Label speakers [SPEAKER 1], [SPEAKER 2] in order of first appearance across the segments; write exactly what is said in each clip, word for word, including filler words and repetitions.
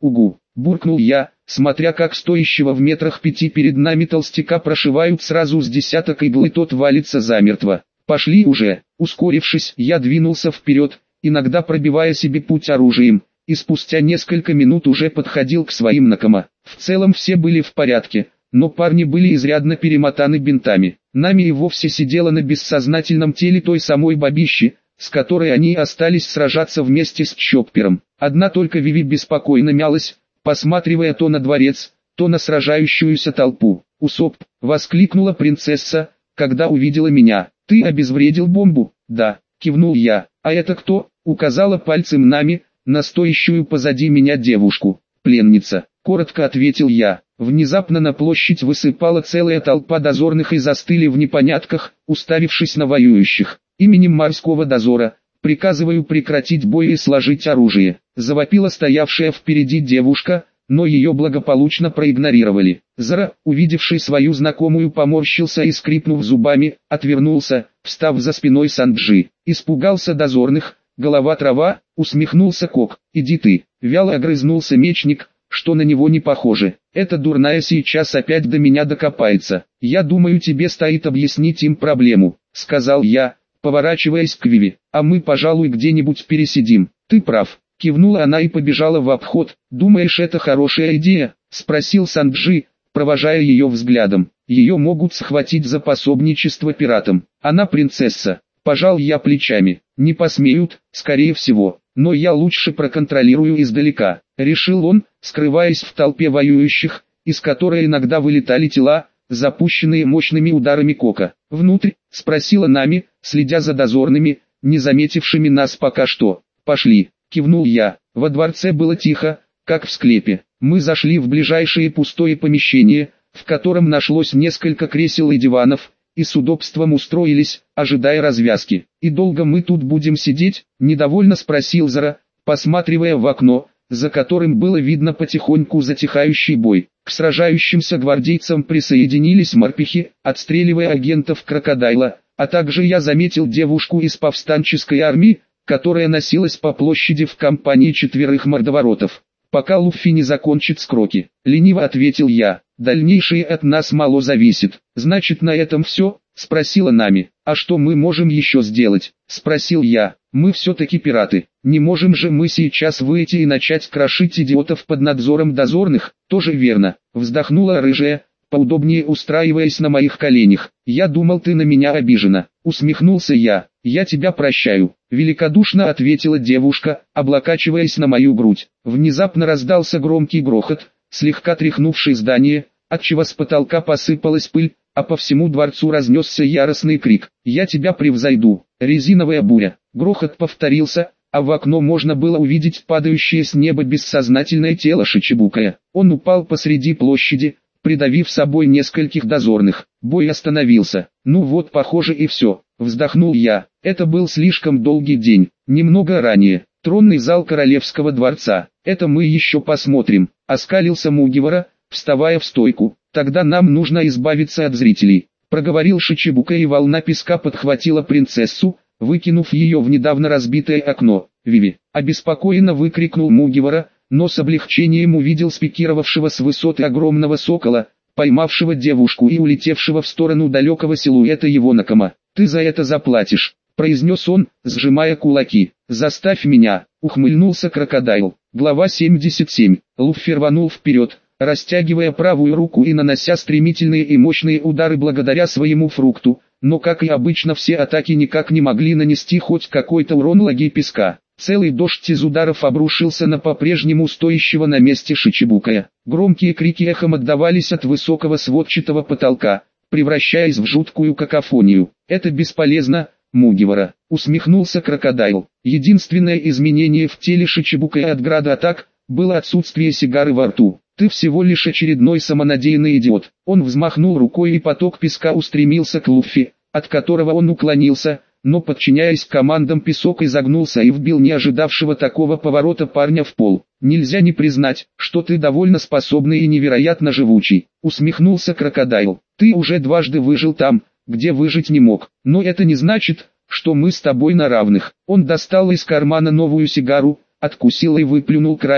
[SPEAKER 1] угу, буркнул я, смотря как стоящего в метрах пяти перед нами толстяка прошивают сразу с десяток игл и тот валится замертво. Пошли уже. Ускорившись, я двинулся вперед, иногда пробивая себе путь оружием, и спустя несколько минут уже подходил к своим накома. В целом все были в порядке, но парни были изрядно перемотаны бинтами. Нами и вовсе сидела на бессознательном теле той самой бабищи, с которой они остались сражаться вместе с Чоппером. Одна только Виви беспокойно мялась, посматривая то на дворец, то на сражающуюся толпу. «Усоп!» — воскликнула принцесса, когда увидела меня. «Ты обезвредил бомбу?» «Да», — кивнул я. «А это кто?» — указала пальцем Нами, на стоящую позади меня девушку. «Пленница», — коротко ответил я. Внезапно на площадь высыпала целая толпа дозорных и застыли в непонятках, уставившись на воюющих. «Именем морского дозора, приказываю прекратить бой и сложить оружие», — завопила стоявшая впереди девушка, но ее благополучно проигнорировали. Зара, увидевший свою знакомую, поморщился и, скрипнув зубами, отвернулся, встав за спиной Санджи. Испугался дозорных, голова трава, усмехнулся Кок. «Иди ты», — вяло огрызнулся мечник, что на него не похоже. «Эта дурная сейчас опять до меня докопается. Я думаю, тебе стоит объяснить им проблему», — сказал я, поворачиваясь к Виви. «А мы, пожалуй, где-нибудь пересидим». «Ты прав», — кивнула она и побежала в обход. «Думаешь, это хорошая идея?» — спросил Санджи, провожая ее взглядом. «Ее могут схватить за пособничество пиратам. Она принцесса». Пожал я плечами. «Не посмеют, скорее всего, но я лучше проконтролирую издалека», — решил он, скрываясь в толпе воюющих, из которой иногда вылетали тела, запущенные мощными ударами Кока. «Внутрь?» — спросила Нами, следя за дозорными, не заметившими нас пока что. «Пошли», — кивнул я. Во дворце было тихо, как в склепе. Мы зашли в ближайшее пустое помещение, в котором нашлось несколько кресел и диванов, и с удобством устроились, ожидая развязки. «И долго мы тут будем сидеть?» — недовольно спросил Зара, посматривая в окно, за которым было видно потихоньку затихающий бой. К сражающимся гвардейцам присоединились морпехи, отстреливая агентов крокодайла, а также я заметил девушку из повстанческой армии, которая носилась по площади в компании четверых мордоворотов. «Пока Луффи не закончит скроки», — лениво ответил я. «Дальнейшее от нас мало зависит». «Значит, на этом все?» — спросила Нами. «А что мы можем еще сделать?» — спросил я. «Мы все-таки пираты. Не можем же мы сейчас выйти и начать крошить идиотов под надзором дозорных?» «Тоже верно», — вздохнула рыжая, поудобнее устраиваясь на моих коленях. «Я думал, ты на меня обижена». Усмехнулся я. «Я тебя прощаю», — великодушно ответила девушка, облокачиваясь на мою грудь. Внезапно раздался громкий грохот, слегка тряхнувший здание, отчего с потолка посыпалась пыль, а по всему дворцу разнесся яростный крик. «Я тебя превзойду!» Резиновая буря. Грохот повторился, а в окно можно было увидеть падающее с неба бессознательное тело Шичибукая. Он упал посреди площади, придавив собой нескольких дозорных. Бой остановился. «Ну вот, похоже, и все», — вздохнул я. Это был слишком долгий день. Немного ранее. Тронный зал королевского дворца. «Это мы еще посмотрим», — оскалился Мугивара, вставая в стойку. «Тогда нам нужно избавиться от зрителей», — проговорил Шичибука, и волна песка подхватила принцессу, выкинув ее в недавно разбитое окно. «Виви!» — обеспокоенно выкрикнул Мугивара, но с облегчением увидел спикировавшего с высоты огромного сокола, поймавшего девушку и улетевшего в сторону далекого силуэта его накома. «Ты за это заплатишь», — произнес он, сжимая кулаки. «Заставь меня», — ухмыльнулся крокодайл. Глава семьдесят семь. Луффи рванул вперед, растягивая правую руку и нанося стремительные и мощные удары благодаря своему фрукту, но как и обычно все атаки никак не могли нанести хоть какой-то урон лаге песка. Целый дождь из ударов обрушился на по-прежнему стоящего на месте Шичибукая. Громкие крики эхом отдавались от высокого сводчатого потолка, превращаясь в жуткую какофонию. «Это бесполезно, Мугивара», — усмехнулся крокодайл. Единственное изменение в теле Шичибукая от града атак было отсутствие сигары во рту. «Ты всего лишь очередной самонадеянный идиот». Он взмахнул рукой, и поток песка устремился к Луффи, от которого он уклонился, но, подчиняясь командам, песок изогнулся и вбил не ожидавшего такого поворота парня в пол. «Нельзя не признать, что ты довольно способный и невероятно живучий», — усмехнулся крокодайл. «Ты уже дважды выжил там, где выжить не мог, но это не значит, что мы с тобой на равных». Он достал из кармана новую сигару, откусил и выплюнул край,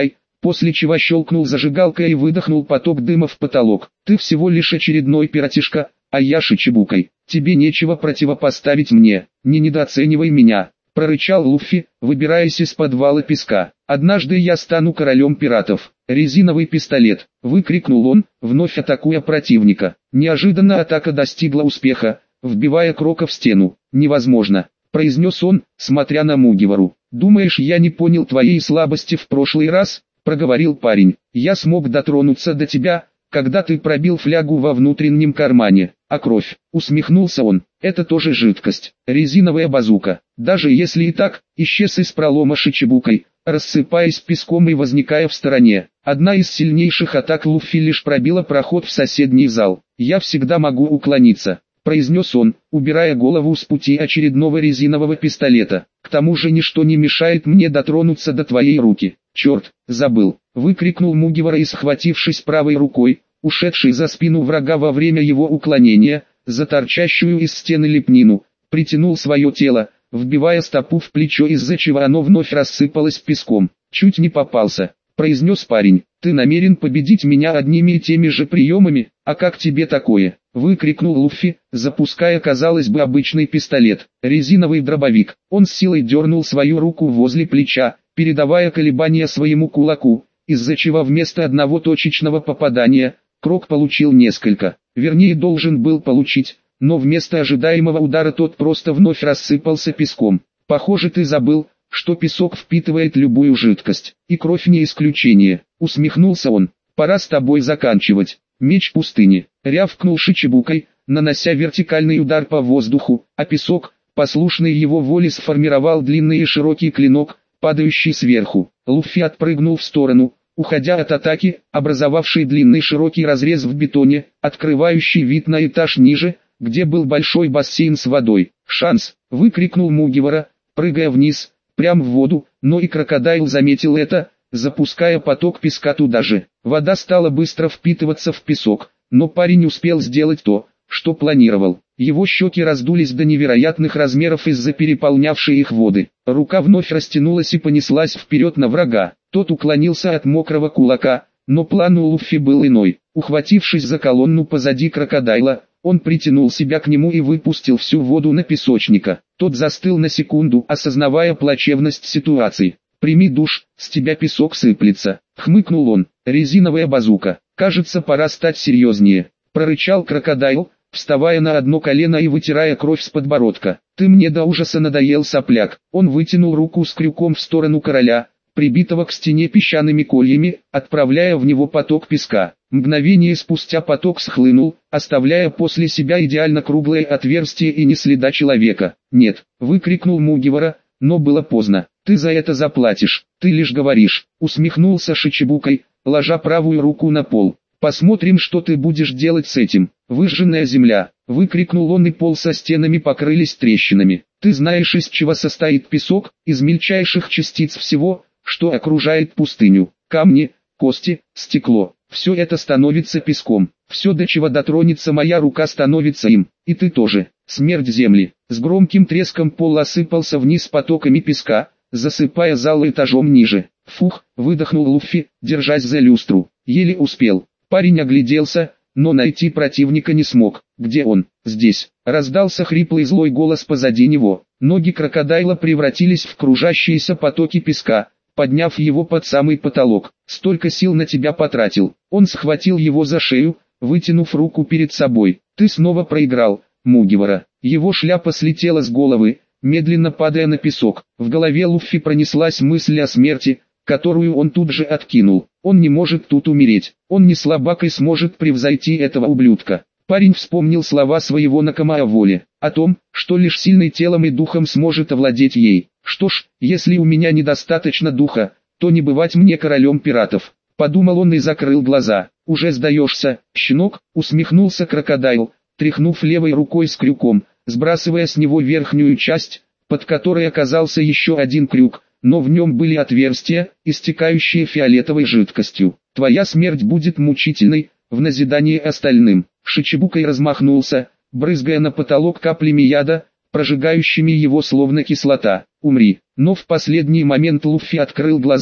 [SPEAKER 1] после чего щелкнул зажигалкой и выдохнул поток дыма в потолок. «Ты всего лишь очередной пиратишка, а я Шичибукой. Тебе нечего противопоставить мне, не недооценивай меня», — прорычал Луффи, выбираясь из подвала песка. «Однажды я стану королем пиратов». «Резиновый пистолет!» — выкрикнул он, вновь атакуя противника. Неожиданно атака достигла успеха, вбивая Крока в стену. «Невозможно», — произнес он, смотря на Мугивару. «Думаешь, я не понял твоей слабости в прошлый раз?» — проговорил парень. «Я смог дотронуться до тебя, когда ты пробил флягу во внутреннем кармане. А кровь?» — усмехнулся он. «Это тоже жидкость. Резиновая базука. Даже если и так, исчез из пролома Шичибукой, рассыпаясь песком и возникая в стороне. Одна из сильнейших атак Луффи лишь пробила проход в соседний зал. Я всегда могу уклониться», — произнес он, убирая голову с пути очередного резинового пистолета. «К тому же ничто не мешает мне дотронуться до твоей руки». «Черт, забыл!» — выкрикнул Мугивара и, схватившись правой рукой, ушедший за спину врага во время его уклонения, за торчащую из стены лепнину, притянул свое тело, вбивая стопу в плечо, из-за чего оно вновь рассыпалось песком. «Чуть не попался», — произнес парень. «Ты намерен победить меня одними и теми же приемами? А как тебе такое?» — выкрикнул Луффи, запуская, казалось бы, обычный пистолет. Резиновый дробовик. Он с силой дернул свою руку возле плеча, передавая колебания своему кулаку, из-за чего вместо одного точечного попадания, Крок получил несколько. Вернее, должен был получить, но вместо ожидаемого удара тот просто вновь рассыпался песком. «Похоже, ты забыл, что песок впитывает любую жидкость, и кровь не исключение», — усмехнулся он. «Пора с тобой заканчивать». «Меч пустыни», — рявкнул Шичибукой, нанося вертикальный удар по воздуху, а песок, послушный его воле, сформировал длинный и широкий клинок, падающий сверху. Луффи отпрыгнул в сторону, уходя от атаки, образовавшей длинный широкий разрез в бетоне, открывающий вид на этаж ниже, где был большой бассейн с водой. «Шанс!» — выкрикнул Мугивара, прыгая вниз, прямо в воду, но и крокодайл заметил это, запуская поток песка туда же. Вода стала быстро впитываться в песок, но парень успел сделать то, что планировал. Его щеки раздулись до невероятных размеров из-за переполнявшей их воды. Рука вновь растянулась и понеслась вперед на врага. Тот уклонился от мокрого кулака, но план у Луффи был иной. Ухватившись за колонну позади крокодайла, он притянул себя к нему и выпустил всю воду на песочника. Тот застыл на секунду, осознавая плачевность ситуации. «Прими душ, с тебя песок сыплется», — хмыкнул он. «Резиновая базука. Кажется, пора стать серьезнее», — прорычал крокодайл, вставая на одно колено и вытирая кровь с подбородка. «Ты мне до ужаса надоел, сопляк». Он вытянул руку с крюком в сторону короля, прибитого к стене песчаными кольями, отправляя в него поток песка. Мгновение спустя поток схлынул, оставляя после себя идеально круглое отверстие и ни следа человека. «Нет», — выкрикнул Мугивара, но было поздно. «Ты за это заплатишь, ты лишь говоришь», — усмехнулся Шичибукой, ложа правую руку на пол. «Посмотрим, что ты будешь делать с этим». «Выжженная земля», — выкрикнул он, и пол со стенами покрылись трещинами. «Ты знаешь, из чего состоит песок? Из мельчайших частиц всего, что окружает пустыню. Камни, кости, стекло. Все это становится песком. Все, до чего дотронется моя рука, становится им. И ты тоже. Смерть земли». С громким треском пол осыпался вниз потоками песка, засыпая зал этажом ниже. «Фух», — выдохнул Луффи, держась за люстру. Еле успел. Парень огляделся, но найти противника не смог. «Где он?» «Здесь», — раздался хриплый злой голос позади него. Ноги крокодайла превратились в кружащиеся потоки песка, подняв его под самый потолок. «Столько сил на тебя потратил». Он схватил его за шею, вытянув руку перед собой. «Ты снова проиграл, Мугивара». Его шляпа слетела с головы, медленно падая на песок. В голове Луффи пронеслась мысль о смерти, которую он тут же откинул. Он не может тут умереть. Он не слабак и сможет превзойти этого ублюдка. Парень вспомнил слова своего Накама о воле, о том, что лишь сильный телом и духом сможет овладеть ей. «Что ж, если у меня недостаточно духа, то не бывать мне королем пиратов», — подумал он и закрыл глаза. «Уже сдаешься, щенок?» — усмехнулся крокодайл, тряхнув левой рукой с крюком, сбрасывая с него верхнюю часть, под которой оказался еще один крюк, но в нем были отверстия, истекающие фиолетовой жидкостью. «Твоя смерть будет мучительной», — в назидание остальным. Шичибукой размахнулся, брызгая на потолок каплями яда, прожигающими его словно кислота. «Умри». Но в последний момент Луффи открыл глаза,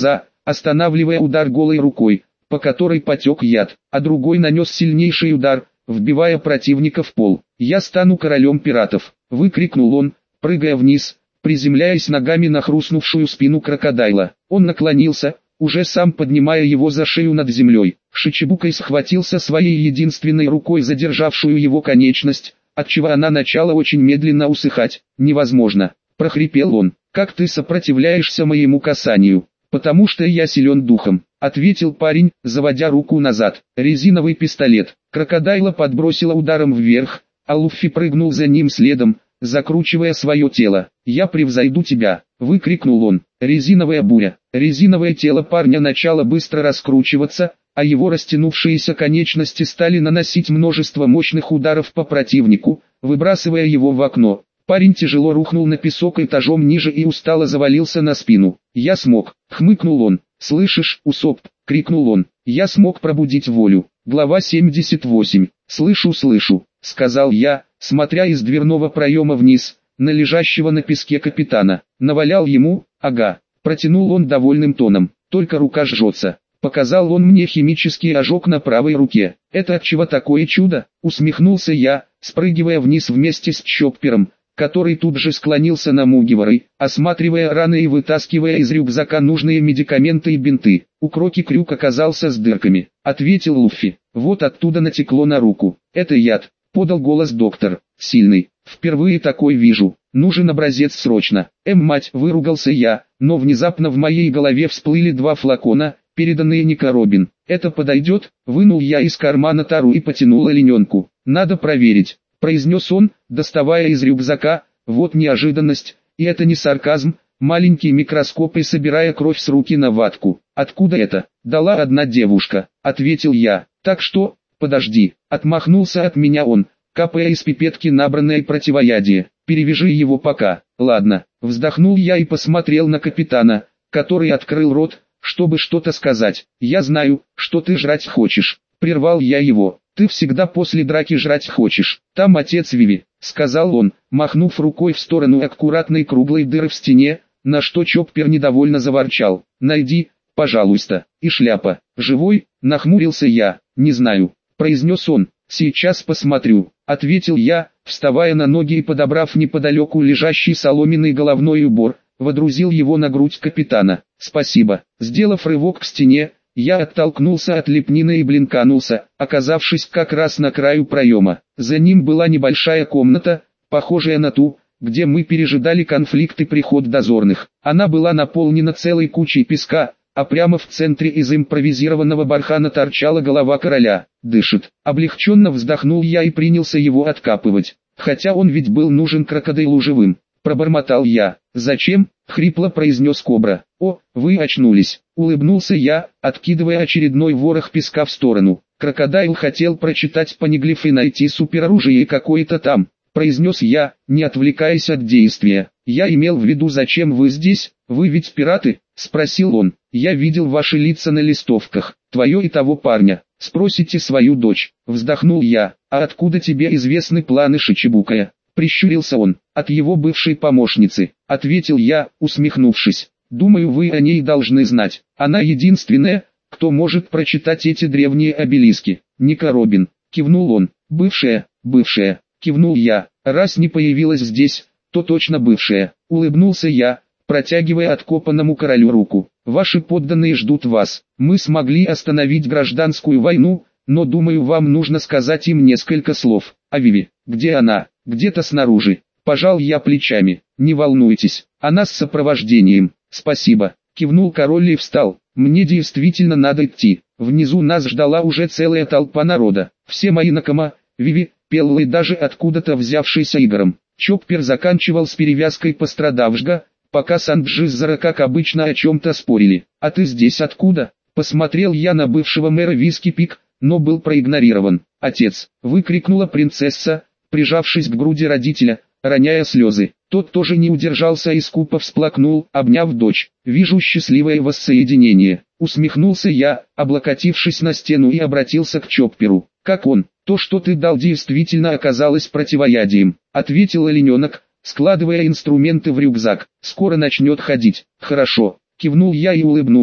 [SPEAKER 1] останавливая удар голой рукой, по которой потек яд, а другой нанес сильнейший удар, вбивая противника в пол. «Я стану королем пиратов!» — выкрикнул он, прыгая вниз, приземляясь ногами на хрустнувшую спину крокодайла. Он наклонился, уже сам поднимая его за шею над землей. Шичибукай схватился своей единственной рукой, задержавшую его конечность, отчего она начала очень медленно усыхать. «Невозможно!» — прохрипел он. «Как ты сопротивляешься моему касанию?» «Потому что я силен духом», — ответил парень, заводя руку назад. Резиновый пистолет. Крокодайла подбросило ударом вверх, а Луффи прыгнул за ним следом, закручивая свое тело. «Я превзойду тебя!» — выкрикнул он. Резиновая буря. Резиновое тело парня начало быстро раскручиваться, а его растянувшиеся конечности стали наносить множество мощных ударов по противнику, выбрасывая его в окно. Парень тяжело рухнул на песок этажом ниже и устало завалился на спину. «Я смог!» — хмыкнул он. «Слышишь, Усоп?» — крикнул он. «Я смог пробудить волю». Глава семьдесят восемь. «Слышу, слышу», — сказал я, смотря из дверного проема вниз, на лежащего на песке капитана. Навалял ему, ага, протянул он довольным тоном. «Только рука жжется». Показал он мне химический ожог на правой руке. «Это отчего такое чудо?» — усмехнулся я, спрыгивая вниз вместе с Чоппером, который тут же склонился над Мугиворой, осматривая раны и вытаскивая из рюкзака нужные медикаменты и бинты. «У Кроки крюк оказался с дырками», — ответил Луффи. «Вот оттуда натекло на руку. Это яд», — подал голос доктор. «Сильный. Впервые такой вижу. Нужен образец срочно». «Эм, мать», — выругался я, но внезапно в моей голове всплыли два флакона, переданные Ника Робин. «Это подойдет?» — вынул я из кармана тару и потянул олененку. «Надо проверить», — произнес он, доставая из рюкзака. Вот неожиданность, и это не сарказм, маленький микроскоп и собирая кровь с руки на ватку. «Откуда это?» «Дала одна девушка», — ответил я. «Так что, подожди», — отмахнулся от меня он, капая из пипетки набранное противоядие. «Перевяжи его пока». «Ладно», — вздохнул я и посмотрел на капитана, который открыл рот, чтобы что-то сказать. «Я знаю, что ты жрать хочешь», — прервал я его. «Ты всегда после драки жрать хочешь. Там отец Виви», — сказал он, махнув рукой в сторону аккуратной круглой дыры в стене, на что Чоппер недовольно заворчал. «Найди, пожалуйста». «И шляпа. Живой?» — нахмурился я. «Не знаю», — произнес он. «Сейчас посмотрю», — ответил я, вставая на ноги и подобрав неподалеку лежащий соломенный головной убор, водрузил его на грудь капитана. «Спасибо». Сделав рывок к стене, я оттолкнулся от лепнины и блинканулся, оказавшись как раз на краю проема. За ним была небольшая комната, похожая на ту, где мы пережидали конфликт и приход дозорных. Она была наполнена целой кучей песка, а прямо в центре из импровизированного бархана торчала голова короля. «Дышит». Облегченно вздохнул я и принялся его откапывать. Хотя он ведь был нужен крокодилу живым. Пробормотал я. «Зачем?» — хрипло произнес Кобра. «О, вы очнулись», — улыбнулся я, откидывая очередной ворох песка в сторону. «Крокодайл хотел прочитать понеглиф и найти супероружие какое-то там», — произнес я, не отвлекаясь от действия. «Я имел в виду, зачем вы здесь? Вы ведь пираты?» — спросил он. «Я видел ваши лица на листовках, твое и того парня. Спросите свою дочь». Вздохнул я. «А откуда тебе известны планы Шичибукая?» — прищурился он. «От его бывшей помощницы», — ответил я, усмехнувшись. «Думаю, вы о ней должны знать. Она единственная, кто может прочитать эти древние обелиски». «Ника Робин», — кивнул он. «Бывшая, бывшая», — кивнул я. «Раз не появилась здесь, то точно бывшая». Улыбнулся я, протягивая откопанному королю руку. «Ваши подданные ждут вас. Мы смогли остановить гражданскую войну, но думаю, вам нужно сказать им несколько слов. А Виви, где она?» «Где-то снаружи». Пожал я плечами. «Не волнуйтесь, она с сопровождением». «Спасибо», — кивнул король и встал. «Мне действительно надо идти». Внизу нас ждала уже целая толпа народа. Все мои накома, Виви, Пелла и даже откуда-то взявшийся Игорем. Чоппер заканчивал с перевязкой пострадавшего, пока Санджи с Зара как обычно о чем-то спорили. «А ты здесь откуда?» Посмотрел я на бывшего мэра Виски Пик, но был проигнорирован. «Отец!» — выкрикнула принцесса, прижавшись к груди родителя, роняя слезы. Тот тоже не удержался и скупо всплакнул, обняв дочь. «Вижу счастливое воссоединение», — усмехнулся я, облокотившись на стену, и обратился к Чопперу. «Как он?» «То, что ты дал, действительно оказалось противоядием», — ответил олененок, складывая инструменты в рюкзак. «Скоро начнет ходить». «Хорошо», — кивнул я и улыбнулся.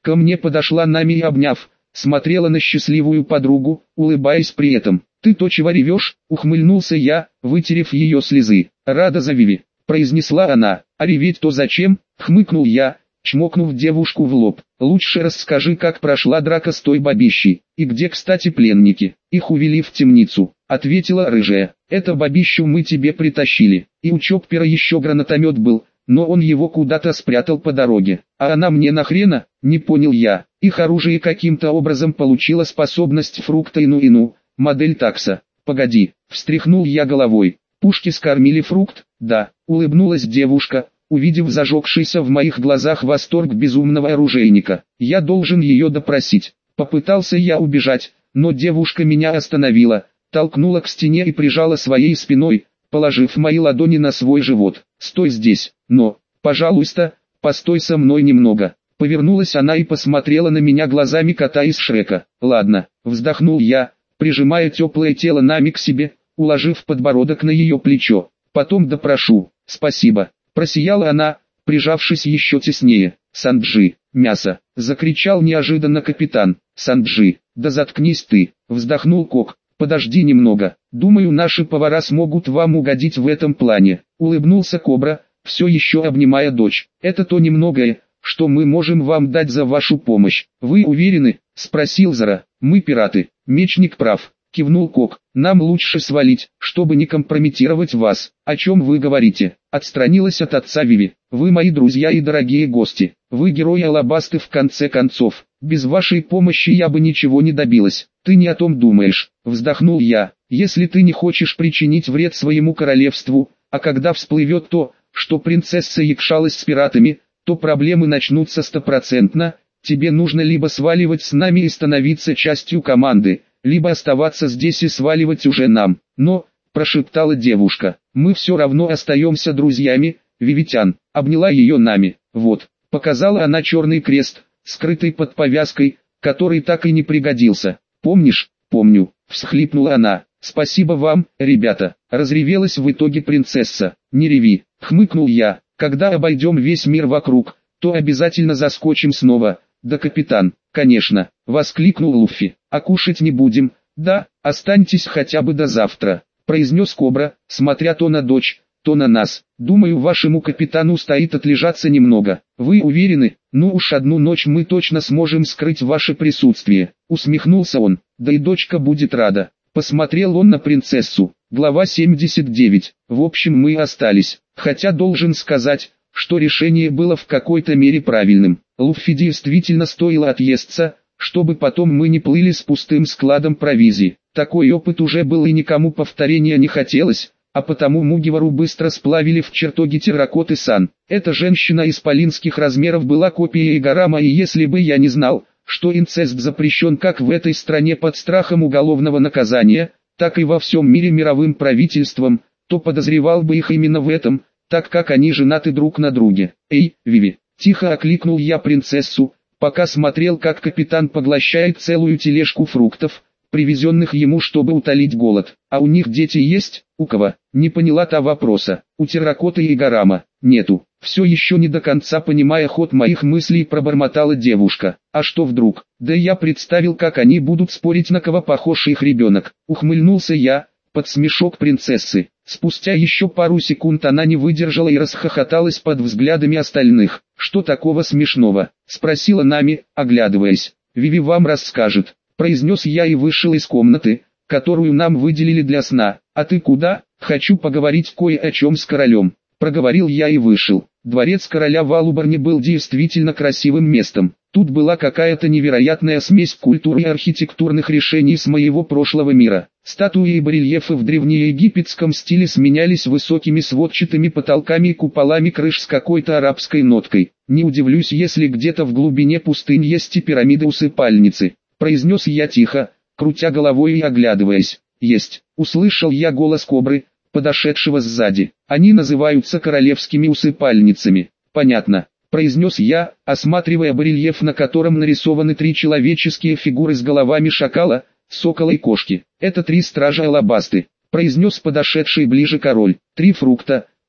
[SPEAKER 1] Ко мне подошла Нами и, обняв, смотрела на счастливую подругу, улыбаясь при этом. «Ты то чего ревешь?» — ухмыльнулся я, вытерев ее слезы. «Рада за Виви», — произнесла она. «А реветь-то зачем?» — хмыкнул я, чмокнув девушку в лоб. «Лучше расскажи, как прошла драка с той бабищей, и где, кстати, пленники?» «Их увели в темницу», — ответила рыжая. «Это бабищу мы тебе притащили, и у Чоппера еще гранатомет был, но он его куда-то спрятал по дороге. А она мне нахрена?» — не понял я. «Их оружие каким-то образом получило способность фрукта ину-ину, модель такса». «Погоди», — встряхнул я головой. «Пушки скормили фрукт?» «Да», — улыбнулась девушка, увидев зажегшийся в моих глазах восторг безумного оружейника. «Я должен ее допросить». Попытался я убежать, но девушка меня остановила, толкнула к стене и прижала своей спиной, положив мои ладони на свой живот. «Стой здесь, но, пожалуйста, постой со мной немного». Повернулась она и посмотрела на меня глазами кота из Шрека. «Ладно», — вздохнул я, прижимая теплое тело Нами к себе, уложив подбородок на ее плечо. «Потом допрошу». «Спасибо», — просияла она, прижавшись еще теснее. «Санджи, мясо!» — закричал неожиданно капитан. «Санджи, да заткнись ты!» — вздохнул Кок. «Подожди немного, думаю, наши повара смогут вам угодить в этом плане», — улыбнулся Кобра, все еще обнимая дочь. «Это то немногое, что мы можем вам дать за вашу помощь. Вы уверены?» — спросил Зара. «Мы пираты». «Мечник прав», — кивнул Кок. «Нам лучше свалить, чтобы не компрометировать вас». «О чем вы говорите?» — отстранилась от отца Виви. «Вы мои друзья и дорогие гости. Вы герои Алабасты в конце концов. Без вашей помощи я бы ничего не добилась». «Ты не о том думаешь», — вздохнул я. «Если ты не хочешь причинить вред своему королевству, а когда всплывет то, что принцесса якшалась с пиратами, то проблемы начнутся стопроцентно. Тебе нужно либо сваливать с нами и становиться частью команды, либо оставаться здесь и сваливать уже нам». «Но», — прошептала девушка, — «мы все равно остаемся друзьями, Вивитян». Обняла ее Нами. «Вот», — показала она черный крест, скрытый под повязкой, который так и не пригодился. «Помнишь?» «Помню», — всхлипнула она. «Спасибо вам, ребята», — разревелась в итоге принцесса. «Не реви», — хмыкнул я. «Когда обойдем весь мир вокруг, то обязательно заскочим снова». «Да, капитан, конечно», — воскликнул Луффи. «А кушать не будем?» «Да, останьтесь хотя бы до завтра», — произнес Кобра, смотря то на дочь, то на нас. «Думаю, вашему капитану стоит отлежаться немного». «Вы уверены?» «Ну уж одну ночь мы точно сможем скрыть ваше присутствие», — усмехнулся он. «Да и дочка будет рада». Посмотрел он на принцессу. Глава семьдесят девять. В общем, мы остались, хотя должен сказать, что решение было в какой-то мере правильным. Луффи действительно стоило отъесться, чтобы потом мы не плыли с пустым складом провизии. Такой опыт уже был и никому повторения не хотелось, а потому Мугивару быстро сплавили в чертоге терракоты-сан. Эта женщина исполинских размеров была копией Гарама, и если бы я не знал, что инцест запрещен как в этой стране под страхом уголовного наказания, так и во всем мире мировым правительством, то подозревал бы их именно в этом, так как они женаты друг на друге. «Эй, Виви!» — тихо окликнул я принцессу, пока смотрел, как капитан поглощает целую тележку фруктов, привезенных ему, чтобы утолить голод. «А у них дети есть?» «У кого?» — не поняла та вопроса. «У терракоты и Гарама». «Нету». Все еще не до конца понимая ход моих мыслей, пробормотала девушка. «А что вдруг?» «Да я представил, как они будут спорить, на кого похож их ребенок». Ухмыльнулся я, под смешок принцессы. Спустя еще пару секунд она не выдержала и расхохоталась под взглядами остальных. «Что такого смешного?» — спросила Нами, оглядываясь. «Виви вам расскажет», — произнес я и вышел из комнаты, которую нам выделили для сна. «А ты куда?» «Хочу поговорить кое о чем с королем», — проговорил я и вышел. Дворец короля в Алубарне был действительно красивым местом. Тут была какая-то невероятная смесь культуры и архитектурных решений с моего прошлого мира. Статуи и барельефы в древнеегипетском стиле сменялись высокими сводчатыми потолками и куполами крыш с какой-то арабской ноткой. «Не удивлюсь, если где-то в глубине пустынь есть и пирамиды-усыпальницы», — произнес я тихо, крутя головой и оглядываясь. «Есть», — услышал я голос Кобры, подошедшего сзади. «Они называются королевскими усыпальницами». «Понятно», — произнес я, осматривая барельеф, на котором нарисованы три человеческие фигуры с головами шакала, сокола и кошки. «Это три стража Алабасты», — произнес подошедший ближе король. «Три фрукта,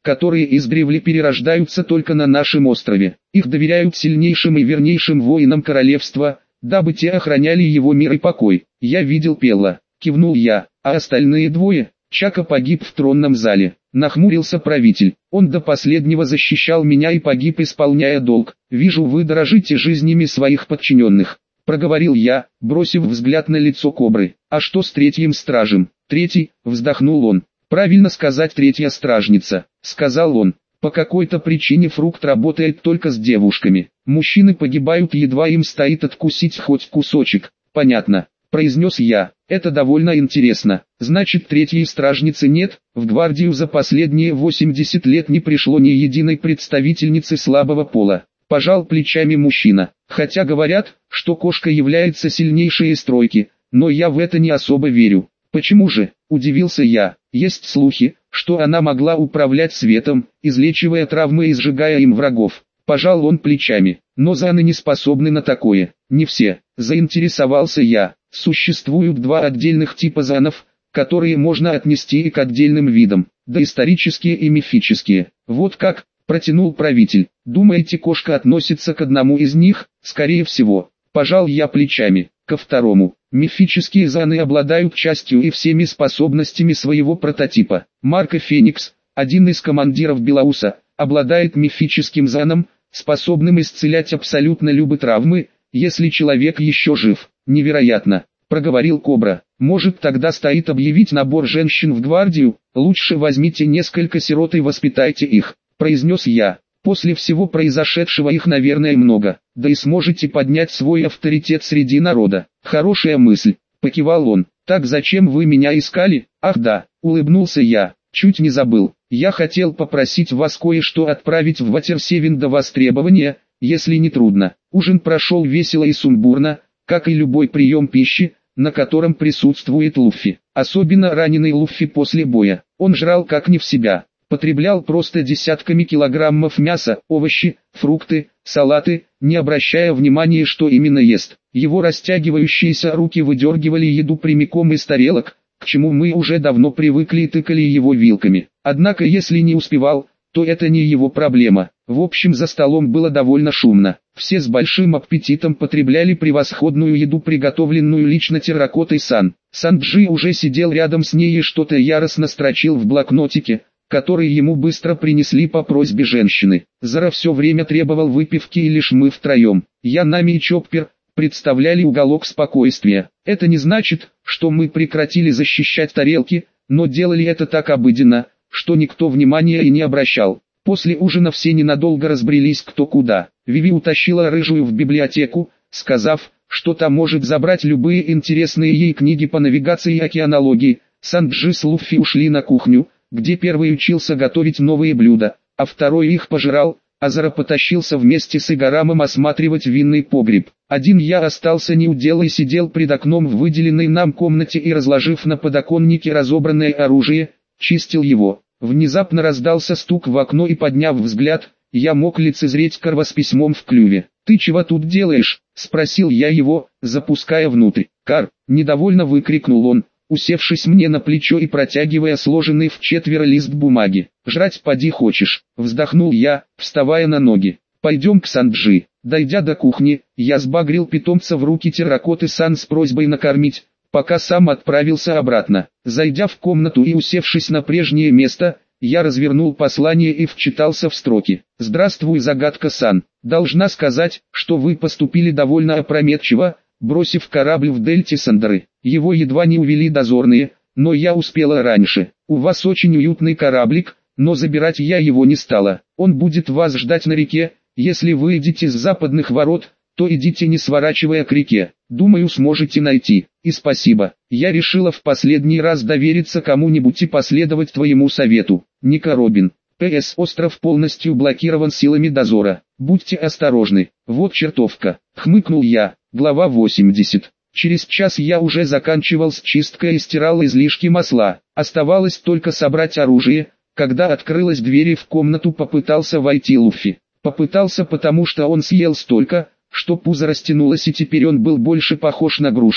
[SPEAKER 1] которые издревле перерождаются только на нашем острове. Их доверяют сильнейшим и вернейшим воинам королевства, дабы те охраняли его мир и покой. Я видел Пелла, кивнул я, а остальные двое, Чака погиб в тронном зале. Нахмурился правитель. Он до последнего защищал меня и погиб, исполняя долг. Вижу, вы дорожите жизнями своих подчиненных. Проговорил я, бросив взгляд на лицо кобры. А что с третьим стражем? Третий, вздохнул он. Правильно сказать, третья стражница, сказал он. По какой-то причине Фрукт работает только с девушками. Мужчины погибают, едва им стоит откусить хоть кусочек. Понятно, произнес я. Это довольно интересно. Значит, третьей стражницы нет? В гвардию за последние восемьдесят лет не пришло ни единой представительницы слабого пола. Пожал плечами мужчина. Хотя говорят, что кошка является сильнейшей из тройки, но я в это не особо верю. Почему же? Удивился я. Есть слухи, что она могла управлять светом, излечивая травмы и сжигая им врагов. Пожал он плечами. Но заны не способны на такое. Не все. Заинтересовался я. Существуют два отдельных типа занов, которые можно отнести и к отдельным видам. Доисторические и мифические. Вот как, протянул правитель. Думаете, кошка относится к одному из них? Скорее всего. Пожал я плечами. Ко второму. Мифические заны обладают частью и всеми способностями своего прототипа. Марко Феникс, один из командиров Белауса, обладает мифическим заном, способным исцелять абсолютно любые травмы, если человек еще жив. Невероятно, проговорил Кобра. Может, тогда стоит объявить набор женщин в гвардию? Лучше возьмите несколько сирот и воспитайте их, произнес я. После всего произошедшего их, наверное, много, да и сможете поднять свой авторитет среди народа. Хорошая мысль, покивал он. Так зачем вы меня искали? Ах да, улыбнулся я, чуть не забыл. Я хотел попросить вас кое-что отправить в Ватерсевен до востребования, если не трудно. Ужин прошел весело и сумбурно, как и любой прием пищи, на котором присутствует Луффи. Особенно раненый Луффи после боя. Он жрал как не в себя. Потреблял просто десятками килограммов мяса, овощи, фрукты, салаты, не обращая внимания, что именно ест. Его растягивающиеся руки выдергивали еду прямиком из тарелок, к чему мы уже давно привыкли и тыкали его вилками. Однако если не успевал, то это не его проблема. В общем, за столом было довольно шумно. Все с большим аппетитом потребляли превосходную еду, приготовленную лично Терракотой-сан. Санджи уже сидел рядом с ней и что-то яростно строчил в блокнотике, который ему быстро принесли по просьбе женщины. Зара все время требовал выпивки, и лишь мы втроем, я, Нами и Чоппер, представляли уголок спокойствия. Это не значит, что мы прекратили защищать тарелки, но делали это так обыденно, что никто внимания и не обращал. После ужина все ненадолго разбрелись кто куда. Виви утащила рыжую в библиотеку, сказав, что та может забрать любые интересные ей книги по навигации и океанологии. Санджи с Луффи ушли на кухню, где первый учился готовить новые блюда, а второй их пожирал, а Зара потащился вместе с Игарамом осматривать винный погреб. Один я остался неудел и сидел пред окном в выделенной нам комнате и, разложив на подоконнике разобранное оружие, чистил его. Внезапно раздался стук в окно, и, подняв взгляд, я мог лицезреть Карва с письмом в клюве. «Ты чего тут делаешь?» — спросил я его, запуская внутрь. «Кар!» — недовольно выкрикнул он, усевшись мне на плечо и протягивая сложенный в четверо лист бумаги. «Жрать поди хочешь?» — вздохнул я, вставая на ноги. «Пойдем к Санджи». Дойдя до кухни, я сбагрил питомца в руки Терракоты-сан с просьбой накормить, пока сам отправился обратно. Зайдя в комнату и усевшись на прежнее место, я развернул послание и вчитался в строки. «Здравствуй, Загадка-сан. Должна сказать, что вы поступили довольно опрометчиво, бросив корабль в дельте Сандары. Его едва не увели дозорные, но я успела раньше. У вас очень уютный кораблик, но забирать я его не стала. Он будет вас ждать на реке. Если вы идете с западных ворот, то идите, не сворачивая к реке. Думаю, сможете найти. И спасибо. Я решила в последний раз довериться кому-нибудь и последовать твоему совету. Ника Робин. П С. Остров полностью блокирован силами дозора. Будьте осторожны. Вот чертовка. Хмыкнул я. Глава восемьдесят. Через час я уже заканчивал с чисткой и стирал излишки масла. Оставалось только собрать оружие. Когда открылась дверь и в комнату попытался войти Луффи. Попытался, потому что он съел столько, что пузо растянулось, и теперь он был больше похож на грушу,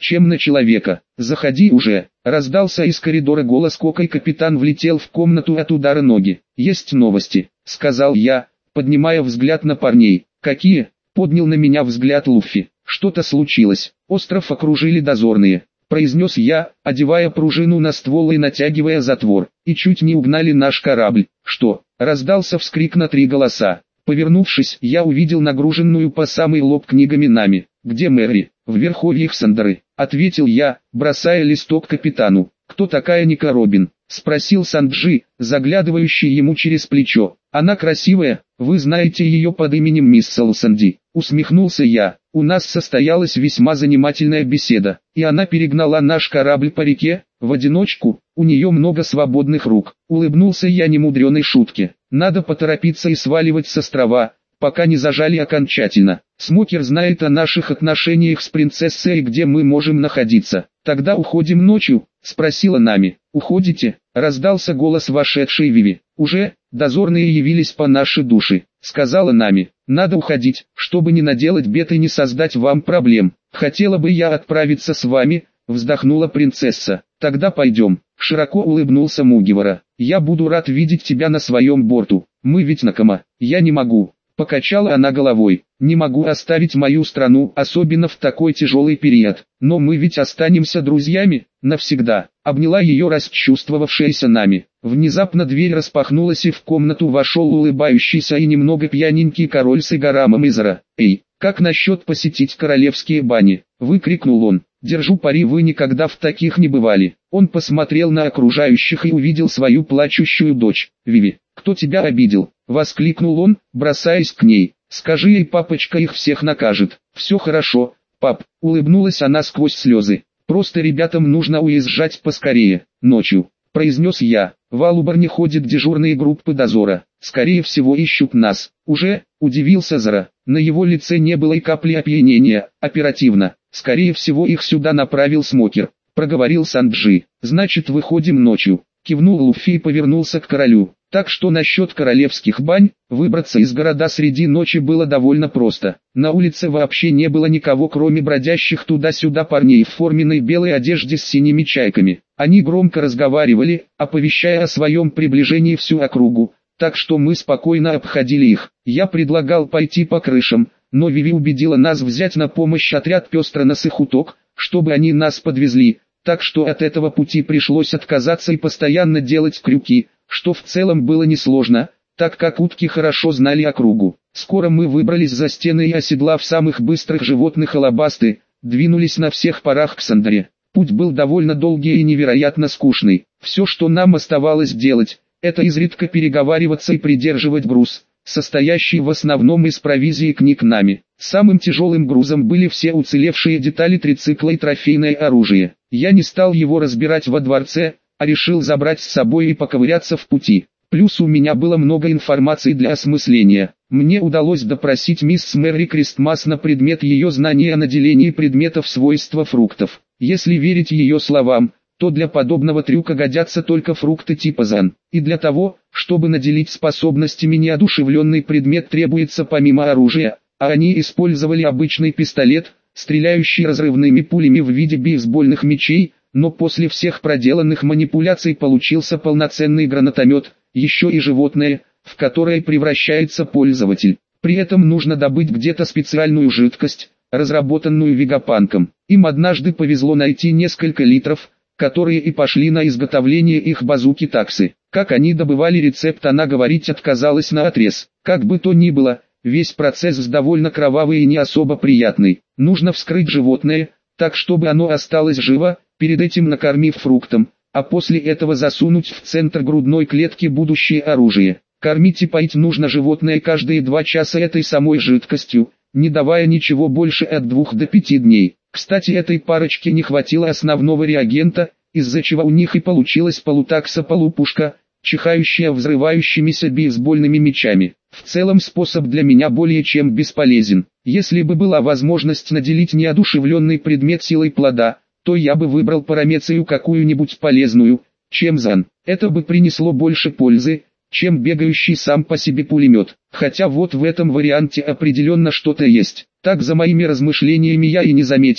[SPEAKER 1] чем на человека. «Заходи уже!» — раздался из коридора голос Кока, и капитан влетел в комнату от удара ноги. «Есть новости», — сказал я, поднимая взгляд на парней. «Какие?» — поднял на меня взгляд Луффи. «Что-то случилось. Остров окружили дозорные», — произнес я, одевая пружину на ствол и натягивая затвор. «И чуть не угнали наш корабль». «Что?» — раздался вскрик на три голоса. Повернувшись, я увидел нагруженную по самый лоб книгами Нами. «Где Мэри?» «В верховьях Сандеры», — ответил я, бросая листок капитану. «Кто такая Ника Робин?» — спросил Санджи, заглядывающий ему через плечо. «Она красивая, вы знаете ее под именем мисс Салсанди», — усмехнулся я. «У нас состоялась весьма занимательная беседа, и она перегнала наш корабль по реке, в одиночку, у нее много свободных рук». Улыбнулся я немудреной шутке. «Надо поторопиться и сваливать с острова, пока не зажали окончательно. Смокер знает о наших отношениях с принцессой и где мы можем находиться. Тогда уходим ночью?» — спросила Нами. «Уходите?» — раздался голос вошедшей Виви. «Уже, дозорные явились по нашей душе», — сказала Нами. «Надо уходить, чтобы не наделать бед и не создать вам проблем. Хотела бы я отправиться с вами», — вздохнула принцесса. «Тогда пойдем», — широко улыбнулся Мугивара. «Я буду рад видеть тебя на своем борту. Мы ведь Накама». «Я не могу», — покачала она головой. «Не могу оставить мою страну, особенно в такой тяжелый период. Но мы ведь останемся друзьями, навсегда», — обняла ее расчувствовавшаяся Нами. Внезапно дверь распахнулась, и в комнату вошел улыбающийся и немного пьяненький король с Игарамом Изара. «Эй, как насчет посетить королевские бани?» — выкрикнул он. «Держу пари, вы никогда в таких не бывали». Он посмотрел на окружающих и увидел свою плачущую дочь. «Виви, кто тебя обидел?» — воскликнул он, бросаясь к ней. «Скажи ей, папочка их всех накажет». «Все хорошо, пап», — улыбнулась она сквозь слезы. «Просто ребятам нужно уезжать поскорее, ночью», — произнес я. «В Алубарне ходят дежурные группы дозора. Скорее всего ищут нас». «Уже?» — удивился Зара. На его лице не было и капли опьянения. «Оперативно. Скорее всего их сюда направил Смокер», — проговорил Санджи. «Значит, выходим ночью», — кивнул Луффи и повернулся к королю. «Так что насчет королевских бань?» Выбраться из города среди ночи было довольно просто. На улице вообще не было никого, кроме бродящих туда-сюда парней в форменной белой одежде с синими чайками. Они громко разговаривали, оповещая о своем приближении всю округу, так что мы спокойно обходили их. Я предлагал пойти по крышам, но Виви убедила нас взять на помощь отряд пестроносых уток, чтобы они нас подвезли, так что от этого пути пришлось отказаться и постоянно делать крюки, что в целом было несложно, так как утки хорошо знали округу. Скоро мы выбрались за стены и, оседлав самых быстрых животных алабасты, двинулись на всех парах к Сандере. Путь был довольно долгий и невероятно скучный. Все, что нам оставалось делать, это изредка переговариваться и придерживать груз, состоящий в основном из провизии и книг Нами. Самым тяжелым грузом были все уцелевшие детали трицикла и трофейное оружие. Я не стал его разбирать во дворце, а решил забрать с собой и поковыряться в пути. Плюс у меня было много информации для осмысления. Мне удалось допросить мисс Мэри Кристмас на предмет ее знания о наделении предметов свойства фруктов. Если верить ее словам, то для подобного трюка годятся только фрукты типа зан. И для того, чтобы наделить способностями неодушевленный предмет, требуется помимо оружия, а они использовали обычный пистолет, стреляющий разрывными пулями в виде бейсбольных мечей, но после всех проделанных манипуляций получился полноценный гранатомет, еще и животное, в которое превращается пользователь. При этом нужно добыть где-то специальную жидкость, разработанную Вегапанком. Им однажды повезло найти несколько литров, которые и пошли на изготовление их базуки-таксы. Как они добывали рецепт, она говорить отказалась наотрез. Как бы то ни было, весь процесс довольно кровавый и не особо приятный. Нужно вскрыть животное, так чтобы оно осталось живо, перед этим накормив фруктом, а после этого засунуть в центр грудной клетки будущее оружие. Кормить и поить нужно животное каждые два часа этой самой жидкостью, не давая ничего больше от двух до пяти дней. Кстати, этой парочке не хватило основного реагента, из-за чего у них и получилась полутакса-полупушка, чихающая взрывающимися бейсбольными мечами. В целом способ для меня более чем бесполезен. Если бы была возможность наделить неодушевленный предмет силой плода, то я бы выбрал парамецию какую-нибудь полезную, чем зан. Это бы принесло больше пользы, чем бегающий сам по себе пулемет. Хотя вот в этом варианте определенно что-то есть. Так за моими размышлениями я и не заметил,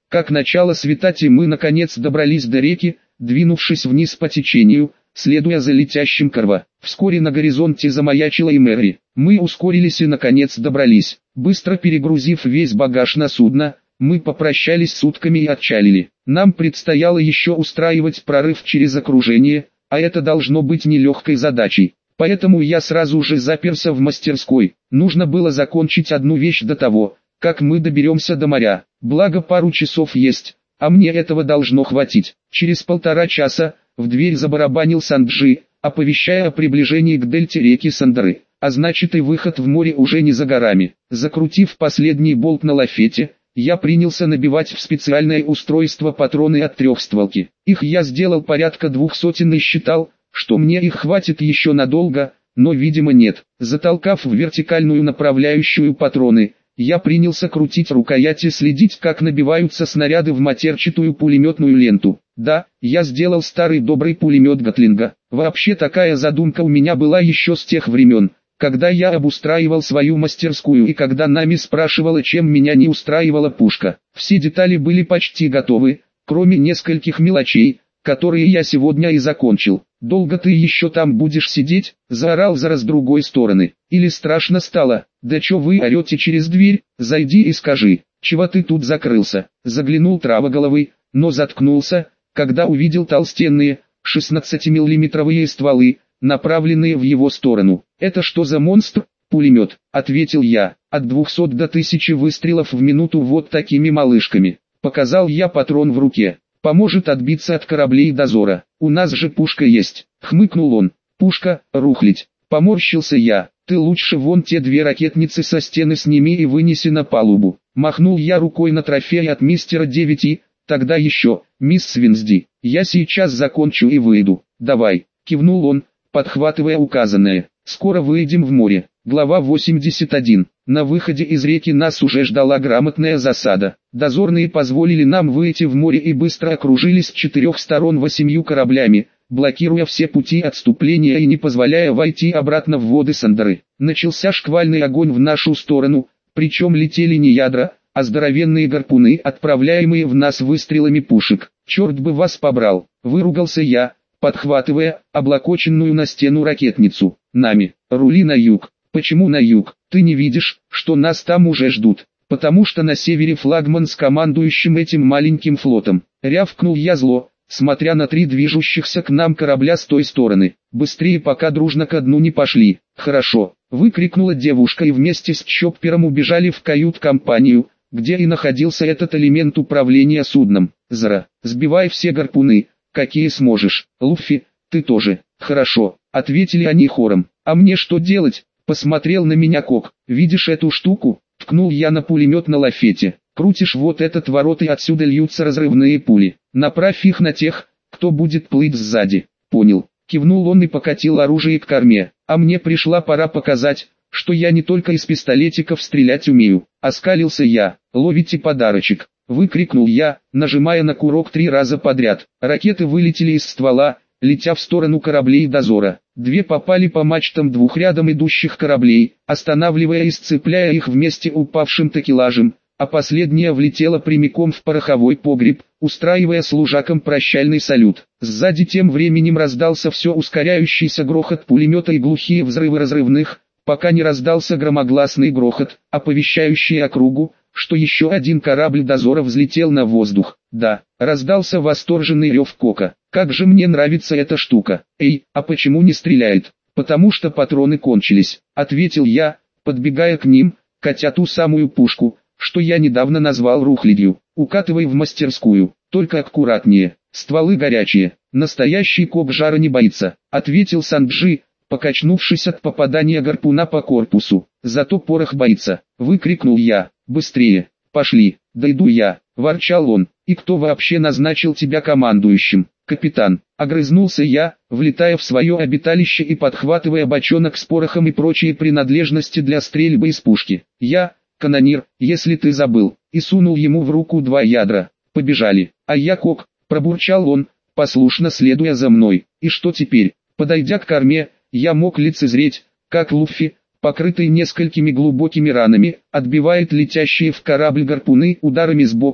[SPEAKER 1] Как начало светать, и мы наконец добрались до реки, двинувшись вниз по течению, следуя за летящим Корво. Вскоре на горизонте замаячила и Мэри. Мы ускорились и наконец добрались. Быстро перегрузив весь багаж на судно, мы попрощались с утками и отчалили. Нам предстояло еще устраивать прорыв через окружение, а это должно быть нелегкой задачей. Поэтому я сразу же заперся в мастерской. Нужно было закончить одну вещь до того, как мы доберемся до моря. Благо пару часов есть, а мне этого должно хватить. Через полтора часа в дверь забарабанил Санджи, оповещая о приближении к дельте реки Сандары, а значит и выход в море уже не за горами. Закрутив последний болт на лафете, я принялся набивать в специальное устройство патроны от трехстволки. Их я сделал порядка двух сотен и считал, что мне их хватит еще надолго, но видимо нет. Затолкав в вертикальную направляющую патроны, я принялся крутить рукояти, следить, как набиваются снаряды в матерчатую пулеметную ленту. Да, я сделал старый добрый пулемет Гатлинга. Вообще такая задумка у меня была еще с тех времен, когда я обустраивал свою мастерскую и когда Нами спрашивала, чем меня не устраивала пушка. Все детали были почти готовы, кроме нескольких мелочей, которые я сегодня и закончил. «Долго ты еще там будешь сидеть?» – заорал Зара с другой стороны. «Или страшно стало? Да чё вы орете через дверь? Зайди и скажи, чего ты тут закрылся?» Заглянул Травоголовый, но заткнулся, когда увидел толстенные, шестнадцатимиллиметровые стволы, направленные в его сторону. «Это что за монстр?» «Пулемет», — ответил я. «От двухсот до тысячи выстрелов в минуту вот такими малышками». Показал я патрон в руке. «Поможет отбиться от кораблей дозора. У нас же пушка есть», — хмыкнул он. «Пушка, рухлядь». Поморщился я. «Ты лучше вон те две ракетницы со стены сними и вынеси на палубу». Махнул я рукой на трофей от мистера девять и, тогда еще, мисс Свинсди. «Я сейчас закончу и выйду». «Давай», — кивнул он, подхватывая указанное. «Скоро выйдем в море». Глава восемьдесят один. На выходе из реки нас уже ждала грамотная засада. Дозорные позволили нам выйти в море и быстро окружили с четырех сторон восемью кораблями, блокируя все пути отступления и не позволяя войти обратно в воды Сандары. Начался шквальный огонь в нашу сторону, причем летели не ядра, а здоровенные гарпуны, отправляемые в нас выстрелами пушек. «Черт бы вас побрал!» — выругался я, подхватывая облокоченную на стену ракетницу. «Нами, рули на юг». «Почему на юг? Ты не видишь, что нас там уже ждут?» «Потому что на севере флагман с командующим этим маленьким флотом», — рявкнул я зло, смотря на три движущихся к нам корабля с той стороны. «Быстрее, пока дружно ко дну не пошли». «Хорошо», — выкрикнула девушка и вместе с Чоппером убежали в кают-компанию, где и находился этот элемент управления судном. «Зара, сбивай все гарпуны, какие сможешь. Луффи, ты тоже». «Хорошо», — ответили они хором. «А мне что делать?» Посмотрел на меня Кок. «Видишь эту штуку?» Ткнул я на пулемет на лафете. «Крутишь вот этот ворот и отсюда льются разрывные пули. Направь их на тех, кто будет плыть сзади». «Понял». Кивнул он и покатил оружие к корме. А мне пришла пора показать, что я не только из пистолетиков стрелять умею. Оскалился я. «Ловите подарочек!» Выкрикнул я, нажимая на курок три раза подряд. Ракеты вылетели из ствола, летя в сторону кораблей дозора. Две попали по мачтам двух рядом идущих кораблей, останавливая и сцепляя их вместе упавшим такелажем, а последняя влетела прямиком в пороховой погреб, устраивая служакам прощальный салют. Сзади тем временем раздался все ускоряющийся грохот пулемета и глухие взрывы разрывных, пока не раздался громогласный грохот, оповещающий округу, что еще один корабль дозора взлетел на воздух. Да, раздался восторженный рев Кока. «Как же мне нравится эта штука!» «Эй, а почему не стреляет?» «Потому что патроны кончились», — ответил я, подбегая к ним, катя ту самую пушку, что я недавно назвал рухлядью. «Укатывай в мастерскую, только аккуратнее, стволы горячие». «Настоящий Кок жара не боится», — ответил Санджи, покачнувшись от попадания гарпуна по корпусу. «Зато порох боится», — выкрикнул я. «Быстрее, пошли!» «Дойду я», — ворчал он. «И кто вообще назначил тебя командующим?» «Капитан», — огрызнулся я, влетая в свое обиталище и подхватывая бочонок с порохом и прочие принадлежности для стрельбы из пушки. «Я, канонир, если ты забыл», и сунул ему в руку два ядра. «Побежали». «А я Кок», — пробурчал он, послушно следуя за мной. «И что теперь?» Подойдя к корме, я мог лицезреть, как Луффи, покрытый несколькими глубокими ранами, отбивает летящие в корабль гарпуны ударами сбоку,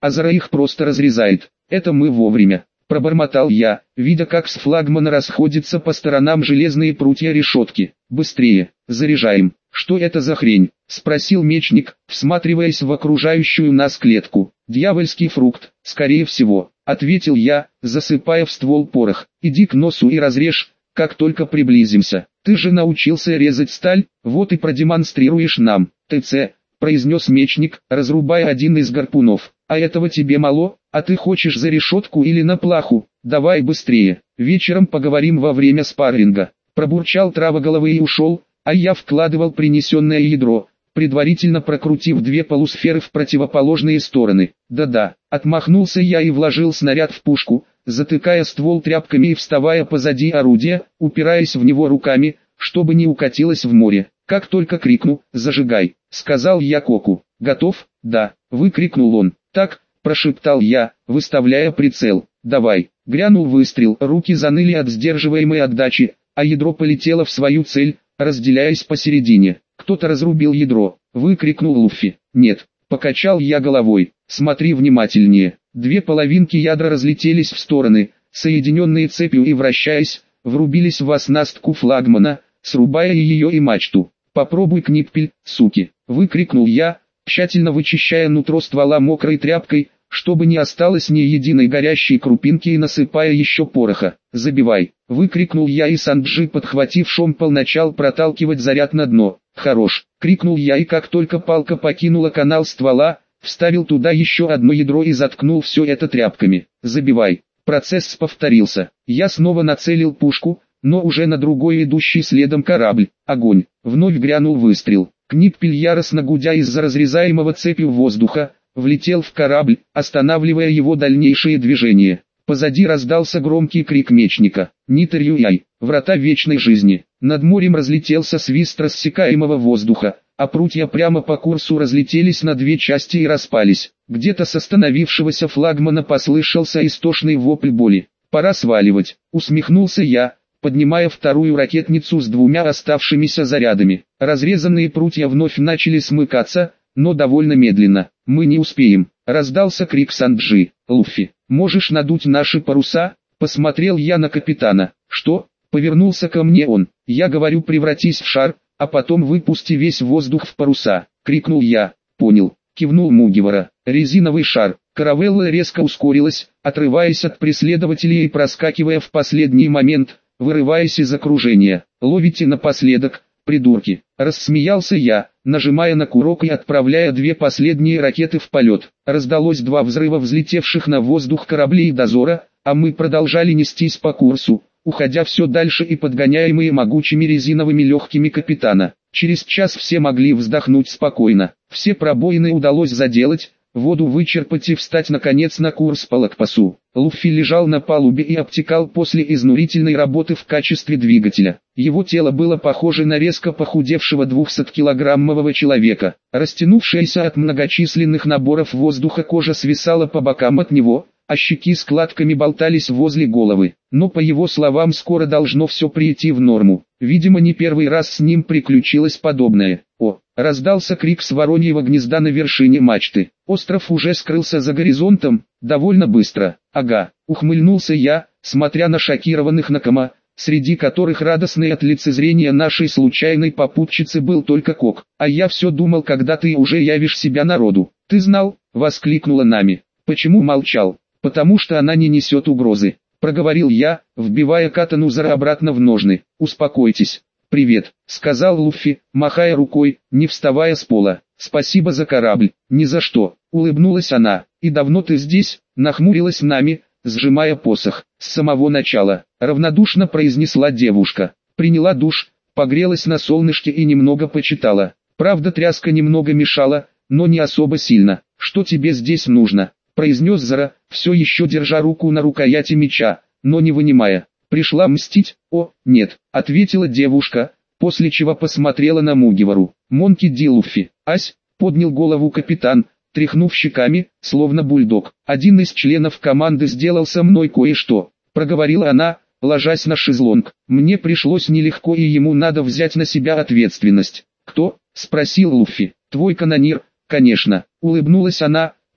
[SPEAKER 1] а Зара их просто разрезает. Это мы вовремя. Пробормотал я, видя как с флагмана расходятся по сторонам железные прутья решетки. Быстрее, заряжаем. Что это за хрень? Спросил мечник, всматриваясь в окружающую нас клетку. Дьявольский фрукт, скорее всего, ответил я, засыпая в ствол порох. Иди к носу и разрежь, как только приблизимся. Ты же научился резать сталь, вот и продемонстрируешь нам. ТЦ, произнес мечник, разрубая один из гарпунов. А этого тебе мало? А ты хочешь за решетку или на плаху? Давай быстрее, вечером поговорим во время спарринга. Пробурчал травоголовый и ушел, а я вкладывал принесенное ядро, предварительно прокрутив две полусферы в противоположные стороны. Да-да, отмахнулся я и вложил снаряд в пушку, затыкая ствол тряпками и вставая позади орудия, упираясь в него руками, чтобы не укатилось в море. Как только крикну «Зажигай», сказал я Коку. «Готов?» «Да», выкрикнул он. «Так», прошептал я, выставляя прицел. «Давай». Грянул выстрел, руки заныли от сдерживаемой отдачи, а ядро полетело в свою цель, разделяясь посередине. «Кто-то разрубил ядро», выкрикнул Луффи. «Нет», покачал я головой. «Смотри внимательнее». Две половинки ядра разлетелись в стороны, соединенные цепью и вращаясь, врубились в оснастку флагмана, срубая и ее и мачту. «Попробуй книппель, суки», выкрикнул я, тщательно вычищая нутро ствола мокрой тряпкой, чтобы не осталось ни единой горящей крупинки и насыпая еще пороха. «Забивай», выкрикнул я и Санджи, подхватив шомпол, начал проталкивать заряд на дно. «Хорош», крикнул я и как только палка покинула канал ствола, вставил туда еще одно ядро и заткнул все это тряпками. «Забивай». Процесс повторился. Я снова нацелил пушку, но уже на другой идущий следом корабль. Огонь. Вновь грянул выстрел. Книппель, яростно гудя из-за разрезаемого цепью воздуха, влетел в корабль, останавливая его дальнейшее движение. Позади раздался громкий крик мечника. «Нитарью-яй! Врата вечной жизни!» Над морем разлетелся свист рассекаемого воздуха, а прутья прямо по курсу разлетелись на две части и распались. Где-то с остановившегося флагмана послышался истошный вопль боли. «Пора сваливать», усмехнулся я, поднимая вторую ракетницу с двумя оставшимися зарядами. Разрезанные прутья вновь начали смыкаться, но довольно медленно. «Мы не успеем», раздался крик Санджи. «Луффи, можешь надуть наши паруса?» Посмотрел я на капитана. «Что?» Повернулся ко мне он. «Я говорю, превратись в шар, а потом выпусти весь воздух в паруса», крикнул я. «Понял», кивнул Мугивара. Резиновый шар. Каравелла резко ускорилась, отрываясь от преследователей и проскакивая в последний момент, вырываясь из окружения. «Ловите напоследок, придурки!» Рассмеялся я, нажимая на курок и отправляя две последние ракеты в полет. Раздалось два взрыва взлетевших на воздух кораблей дозора, а мы продолжали нестись по курсу, уходя все дальше и подгоняемые могучими резиновыми легкими капитана. Через час все могли вздохнуть спокойно. Все пробоины удалось заделать, воду вычерпать и встать наконец на курс по Лакпасу. Луффи лежал на палубе и обтекал после изнурительной работы в качестве двигателя. Его тело было похоже на резко похудевшего двухсоткилограммового человека. Растянувшаяся от многочисленных наборов воздуха кожа свисала по бокам от него, а щеки складками болтались возле головы. Но по его словам скоро должно все прийти в норму. Видимо, не первый раз с ним приключилось подобное. О, раздался крик с вороньего гнезда на вершине мачты. Остров уже скрылся за горизонтом, довольно быстро. Ага, ухмыльнулся я, смотря на шокированных Накама, среди которых радостный от лицезрения нашей случайной попутчицы был только Кок. А я все думал, когда ты уже явишь себя народу. Ты знал? Воскликнула Нами. Почему молчал? Потому что она не несет угрозы, проговорил я, вбивая катану Зара обратно в ножны. Успокойтесь. «Привет», — сказал Луффи, махая рукой, не вставая с пола. «Спасибо за корабль». «Ни за что», — улыбнулась она. «И давно ты здесь?» — нахмурилась Нами, сжимая посох. «С самого начала», — равнодушно произнесла девушка. Приняла душ, погрелась на солнышке и немного почитала. Правда, тряска немного мешала, но не особо сильно. «Что тебе здесь нужно?» — произнес Зара, все еще держа руку на рукояти меча, но не вынимая. «Пришла мстить?» «О, нет», — ответила девушка, после чего посмотрела на Мугивару. «Монки Ди Луффи». «Ась», — поднял голову капитан, тряхнув щеками, словно бульдог. «Один из членов команды сделал со мной кое-что», — проговорила она, ложась на шезлонг. «Мне пришлось нелегко и ему надо взять на себя ответственность». «Кто?» — спросил Луффи. «Твой канонир, конечно», — улыбнулась она,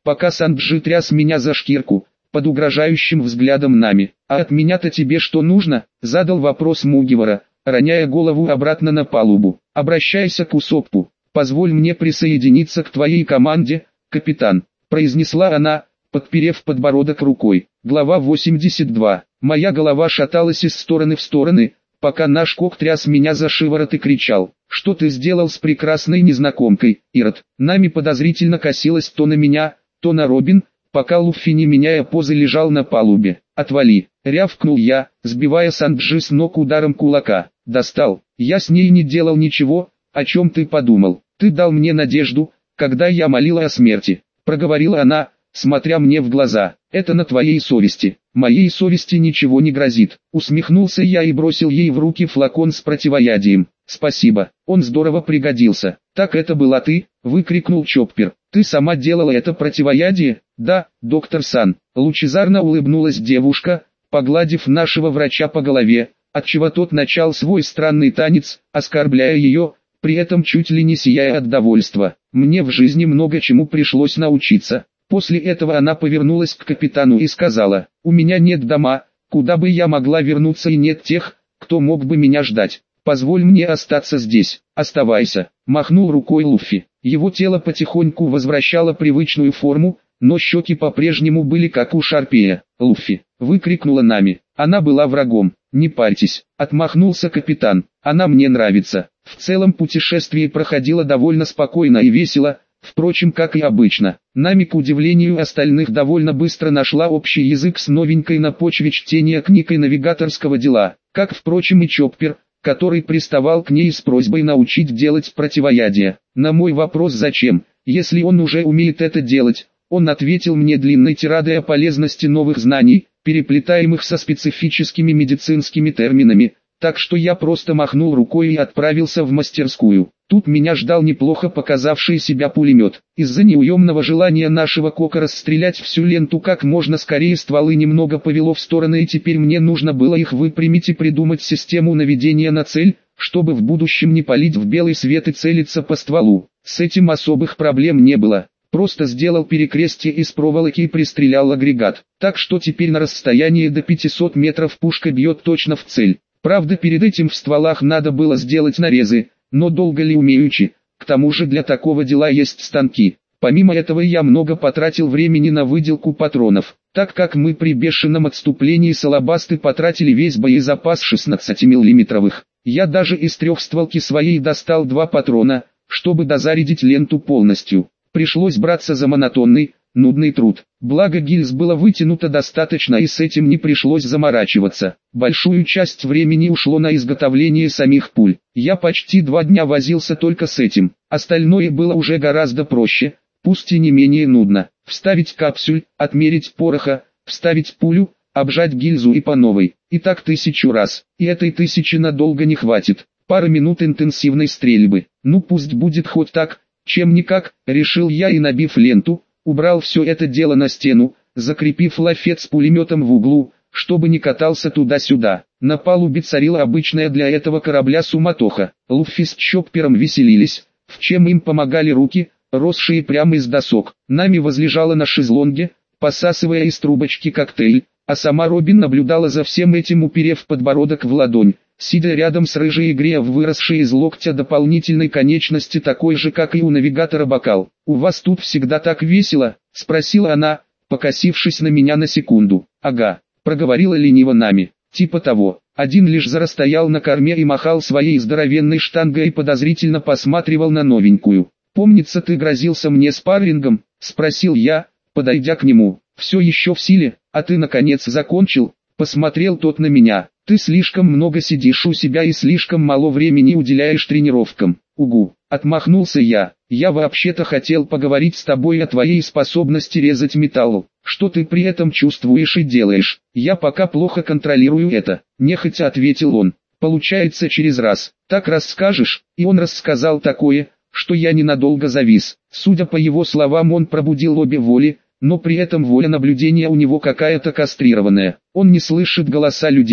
[SPEAKER 1] пока Санджи тряс меня за шкирку, под угрожающим взглядом Нами. «А от меня-то тебе что нужно?» — задал вопрос Мугивара, роняя голову обратно на палубу. «Обращайся к Усоппу. Позволь мне присоединиться к твоей команде, капитан», — произнесла она, подперев подбородок рукой. Глава восемьдесят два. Моя голова шаталась из стороны в стороны, пока наш кок тряс меня за шиворот и кричал: «Что ты сделал с прекрасной незнакомкой, Ирод?» Нами подозрительно косилась то на меня, то на Робин, пока Луффи, не меняя позы, лежал на палубе. «Отвали!» — рявкнул я, сбивая Санджи с ног ударом кулака. «Достал! Я с ней не делал ничего, о чем ты подумал? Ты дал мне надежду, когда я молила о смерти», — проговорила она, смотря мне в глаза. «Это на твоей совести». «Моей совести ничего не грозит», — усмехнулся я и бросил ей в руки флакон с противоядием. «Спасибо, он здорово пригодился». «Так это была ты?» — выкрикнул Чоппер. «Ты сама делала это противоядие?» «Да, доктор Сан», — лучезарно улыбнулась девушка, погладив нашего врача по голове, отчего тот начал свой странный танец, оскорбляя ее, при этом чуть ли не сияя от довольства. «Мне в жизни много чему пришлось научиться». После этого она повернулась к капитану и сказала: «У меня нет дома, куда бы я могла вернуться, и нет тех, кто мог бы меня ждать. Позволь мне остаться здесь». «Оставайся», — махнул рукой Луффи. Его тело потихоньку возвращало привычную форму, но щеки по-прежнему были как у Шарпея. «Луффи!» — выкрикнула Нами. «Она была врагом». «Не парьтесь», — отмахнулся капитан. «Она мне нравится». В целом путешествие проходило довольно спокойно и весело, впрочем, как и обычно. Нами, к удивлению остальных, довольно быстро нашла общий язык с новенькой на почве чтения книг и навигаторского дела, как, впрочем, и Чоппер, который приставал к ней с просьбой научить делать противоядие. На мой вопрос «зачем?», если он уже умеет это делать, он ответил мне длинной тирадой о полезности новых знаний, переплетаемых со специфическими медицинскими терминами, так что я просто махнул рукой и отправился в мастерскую. Тут меня ждал неплохо показавший себя пулемет. Из-за неуемного желания нашего кока расстрелять всю ленту как можно скорее стволы немного повело в стороны, и теперь мне нужно было их выпрямить и придумать систему наведения на цель, чтобы в будущем не палить в белый свет и целиться по стволу. С этим особых проблем не было. Просто сделал перекрестие из проволоки и пристрелял агрегат. Так что теперь на расстоянии до пятисот метров пушка бьет точно в цель. Правда, перед этим в стволах надо было сделать нарезы, но долго ли умеючи, к тому же для такого дела есть станки. Помимо этого я много потратил времени на выделку патронов, так как мы при бешеном отступлении с Алабасты потратили весь боезапас шестнадцатимиллиметровых. Я даже из трехстволки своей достал два патрона, чтобы дозарядить ленту полностью. Пришлось браться за монотонный, нудный труд. Благо гильз было вытянуто достаточно, и с этим не пришлось заморачиваться. Большую часть времени ушло на изготовление самих пуль. Я почти два дня возился только с этим. Остальное было уже гораздо проще, пусть и не менее нудно. Вставить капсюль, отмерить пороха, вставить пулю, обжать гильзу и по новой. И так тысячу раз. И этой тысячи надолго не хватит. Пара минут интенсивной стрельбы. Ну пусть будет хоть так, чем никак, решил я и, набив ленту, убрал все это дело на стену, закрепив лафет с пулеметом в углу, чтобы не катался туда-сюда. На палубе царила обычная для этого корабля суматоха. Луффи с Чоппером веселились, в чем им помогали руки, росшие прямо из досок. Нами возлежала на шезлонге, посасывая из трубочки коктейль, а сама Робин наблюдала за всем этим, уперев подбородок в ладонь, сидя рядом с рыжей, грея в выросшей из локтя дополнительной конечности такой же, как и у навигатора, бокал. «У вас тут всегда так весело?» — спросила она, покосившись на меня на секунду. «Ага», — проговорила лениво Нами. «Типа того». Один лишь заростоял на корме и махал своей здоровенной штангой и подозрительно посматривал на новенькую. «Помнится, ты грозился мне спаррингом?» — спросил я, подойдя к нему. «Все еще в силе, а ты наконец закончил?» — посмотрел тот на меня. «Ты слишком много сидишь у себя и слишком мало времени уделяешь тренировкам». «Угу», — отмахнулся я. «Я вообще-то хотел поговорить с тобой о твоей способности резать металл. Что ты при этом чувствуешь и делаешь?» «Я пока плохо контролирую это», — нехотя ответил он. «Получается через раз. Так расскажешь?» И он рассказал такое, что я ненадолго завис. Судя по его словам, он пробудил обе воли, но при этом воля наблюдения у него какая-то кастрированная. Он не слышит голоса людей,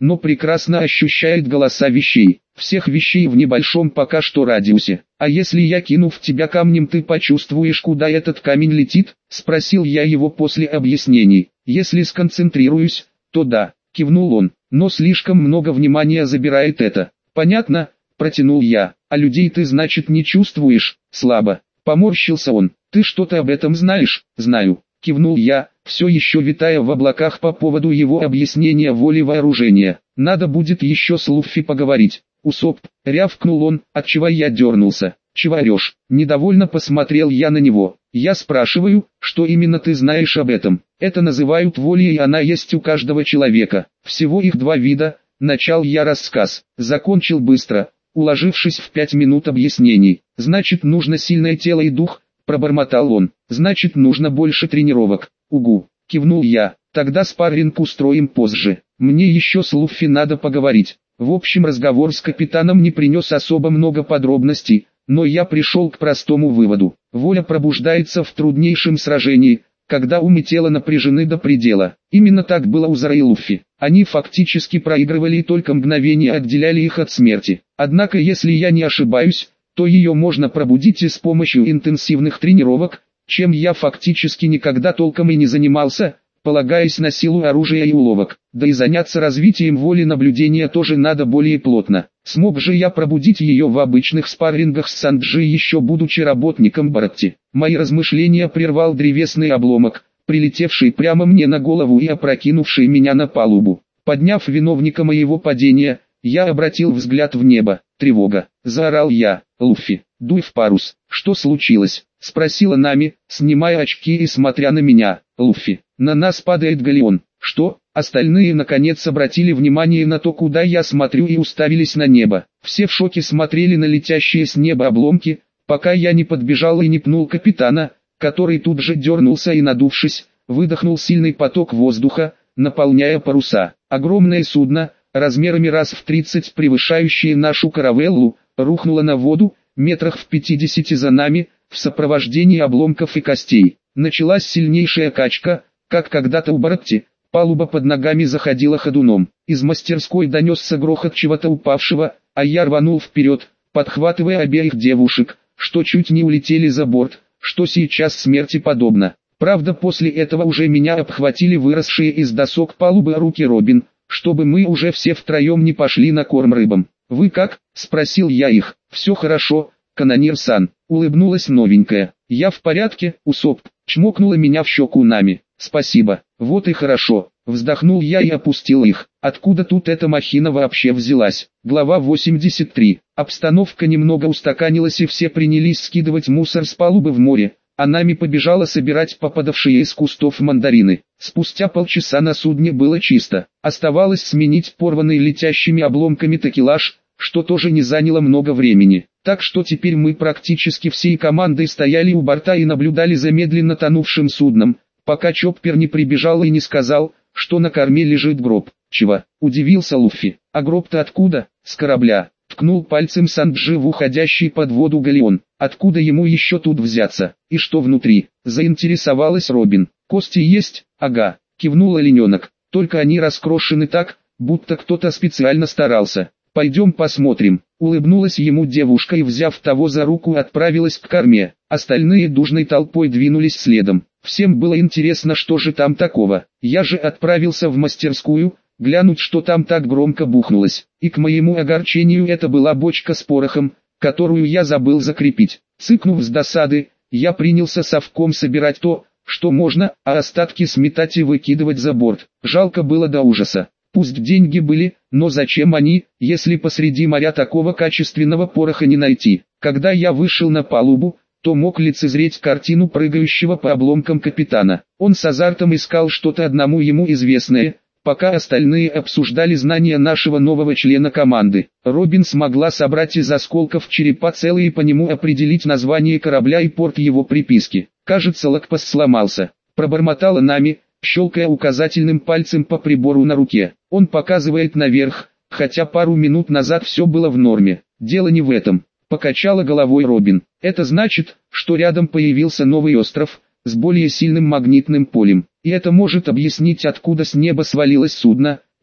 [SPEAKER 1] но прекрасно ощущает голоса вещей, всех вещей в небольшом пока что радиусе. А если я кину в тебя камнем, ты почувствуешь, куда этот камень летит? Спросил я его после объяснений. Если сконцентрируюсь, то да, кивнул он, но слишком много внимания забирает это. Понятно, протянул я. А людей ты, значит, не чувствуешь? Слабо. Поморщился он. Ты что-то об этом знаешь? Знаю. Кивнул я, все еще витая в облаках по поводу его объяснения воли вооружения. Надо будет еще с Луффи поговорить. Усоп, рявкнул он, отчего я дернулся. Чего орешь? Недовольно посмотрел я на него. Я спрашиваю, что именно ты знаешь об этом? Это называют волей, и она есть у каждого человека. Всего их два вида. Начал я рассказ. Закончил быстро, уложившись в пять минут объяснений. Значит, нужно сильное тело и дух. Пробормотал он. Значит, нужно больше тренировок. Угу, кивнул я. Тогда спарринг устроим позже. Мне еще с Луффи надо поговорить. В общем, разговор с капитаном не принес особо много подробностей, но я пришел к простому выводу. Воля пробуждается в труднейшем сражении, когда ум и тело напряжены до предела. Именно так было у Зора и Луффи. Они фактически проигрывали и только мгновения отделяли их от смерти. Однако, если я не ошибаюсь, то ее можно пробудить и с помощью интенсивных тренировок, чем я фактически никогда толком и не занимался, полагаясь на силу оружия и уловок. Да и заняться развитием воли наблюдения тоже надо более плотно. Смог же я пробудить ее в обычных спаррингах с Санджи, еще будучи работником Баратти? Мои размышления прервал древесный обломок, прилетевший прямо мне на голову и опрокинувший меня на палубу. Подняв виновника моего падения, я обратил взгляд в небо. Тревога. Заорал я. Луффи, дуй в парус. Что случилось? Спросила Нами, снимая очки и смотря на меня. Луффи, на нас падает галеон. Что? Остальные наконец обратили внимание на то, куда я смотрю, и уставились на небо. Все в шоке смотрели на летящие с неба обломки, пока я не подбежал и не пнул капитана, который тут же дернулся и, надувшись, выдохнул сильный поток воздуха, наполняя паруса. Огромное судно, размерами раз в тридцать превышающее нашу каравеллу, рухнуло на воду, метрах в пятидесяти за нами, в сопровождении обломков и костей. Началась сильнейшая качка, как когда-то у Баратти. Палуба под ногами заходила ходуном. Из мастерской донесся грохот чего-то упавшего, а я рванул вперед, подхватывая обеих девушек, что чуть не улетели за борт, что сейчас смерти подобно. Правда, после этого уже меня обхватили выросшие из досок палубы руки Робин, чтобы мы уже все втроем не пошли на корм рыбам. «Вы как?» – спросил я их. «Все хорошо, канонир-сан», – улыбнулась новенькая. «Я в порядке, Усоп», – чмокнула меня в щеку Нами. «Спасибо, вот и хорошо», – вздохнул я и опустил их. Откуда тут эта махина вообще взялась? Глава восемьдесят три. Обстановка немного устаканилась, и все принялись скидывать мусор с палубы в море, а Нами побежала собирать попадавшие из кустов мандарины. Спустя полчаса на судне было чисто. Оставалось сменить порванный летящими обломками такелаж, что тоже не заняло много времени. Так что теперь мы практически всей командой стояли у борта и наблюдали за медленно тонувшим судном, пока Чоппер не прибежал и не сказал, что на корме лежит гроб. «Чего?» – удивился Луффи. «А гроб-то откуда?» «С корабля», – ткнул пальцем Санджи в уходящий под воду галеон. «Откуда ему еще тут взяться? И что внутри?» – заинтересовалась Робин. «Кости есть?» «Ага», – кивнул олененок. «Только они раскрошены так, будто кто-то специально старался. Пойдем посмотрим». Улыбнулась ему девушка и, взяв того за руку, отправилась к корме. Остальные дружной толпой двинулись следом. Всем было интересно, что же там такого. Я же отправился в мастерскую, глянуть, что там так громко бухнулось. И к моему огорчению это была бочка с порохом, которую я забыл закрепить. Цыкнув с досады, я принялся совком собирать то, что можно, а остатки сметать и выкидывать за борт. Жалко было до ужаса. Пусть деньги были, но зачем они, если посреди моря такого качественного пороха не найти? Когда я вышел на палубу, то мог лицезреть картину прыгающего по обломкам капитана. Он с азартом искал что-то одному ему известное, пока остальные обсуждали знания нашего нового члена команды. Робин смогла собрать из осколков черепа целый и по нему определить название корабля и порт его приписки. «Кажется, лакпас сломался», – пробормотала Нами, щелкая указательным пальцем по прибору на руке. «Он показывает наверх, хотя пару минут назад все было в норме. Дело не в этом», – покачала головой Робин. «Это значит, что рядом появился новый остров, с более сильным магнитным полем. И это может объяснить, откуда с неба свалилось судно,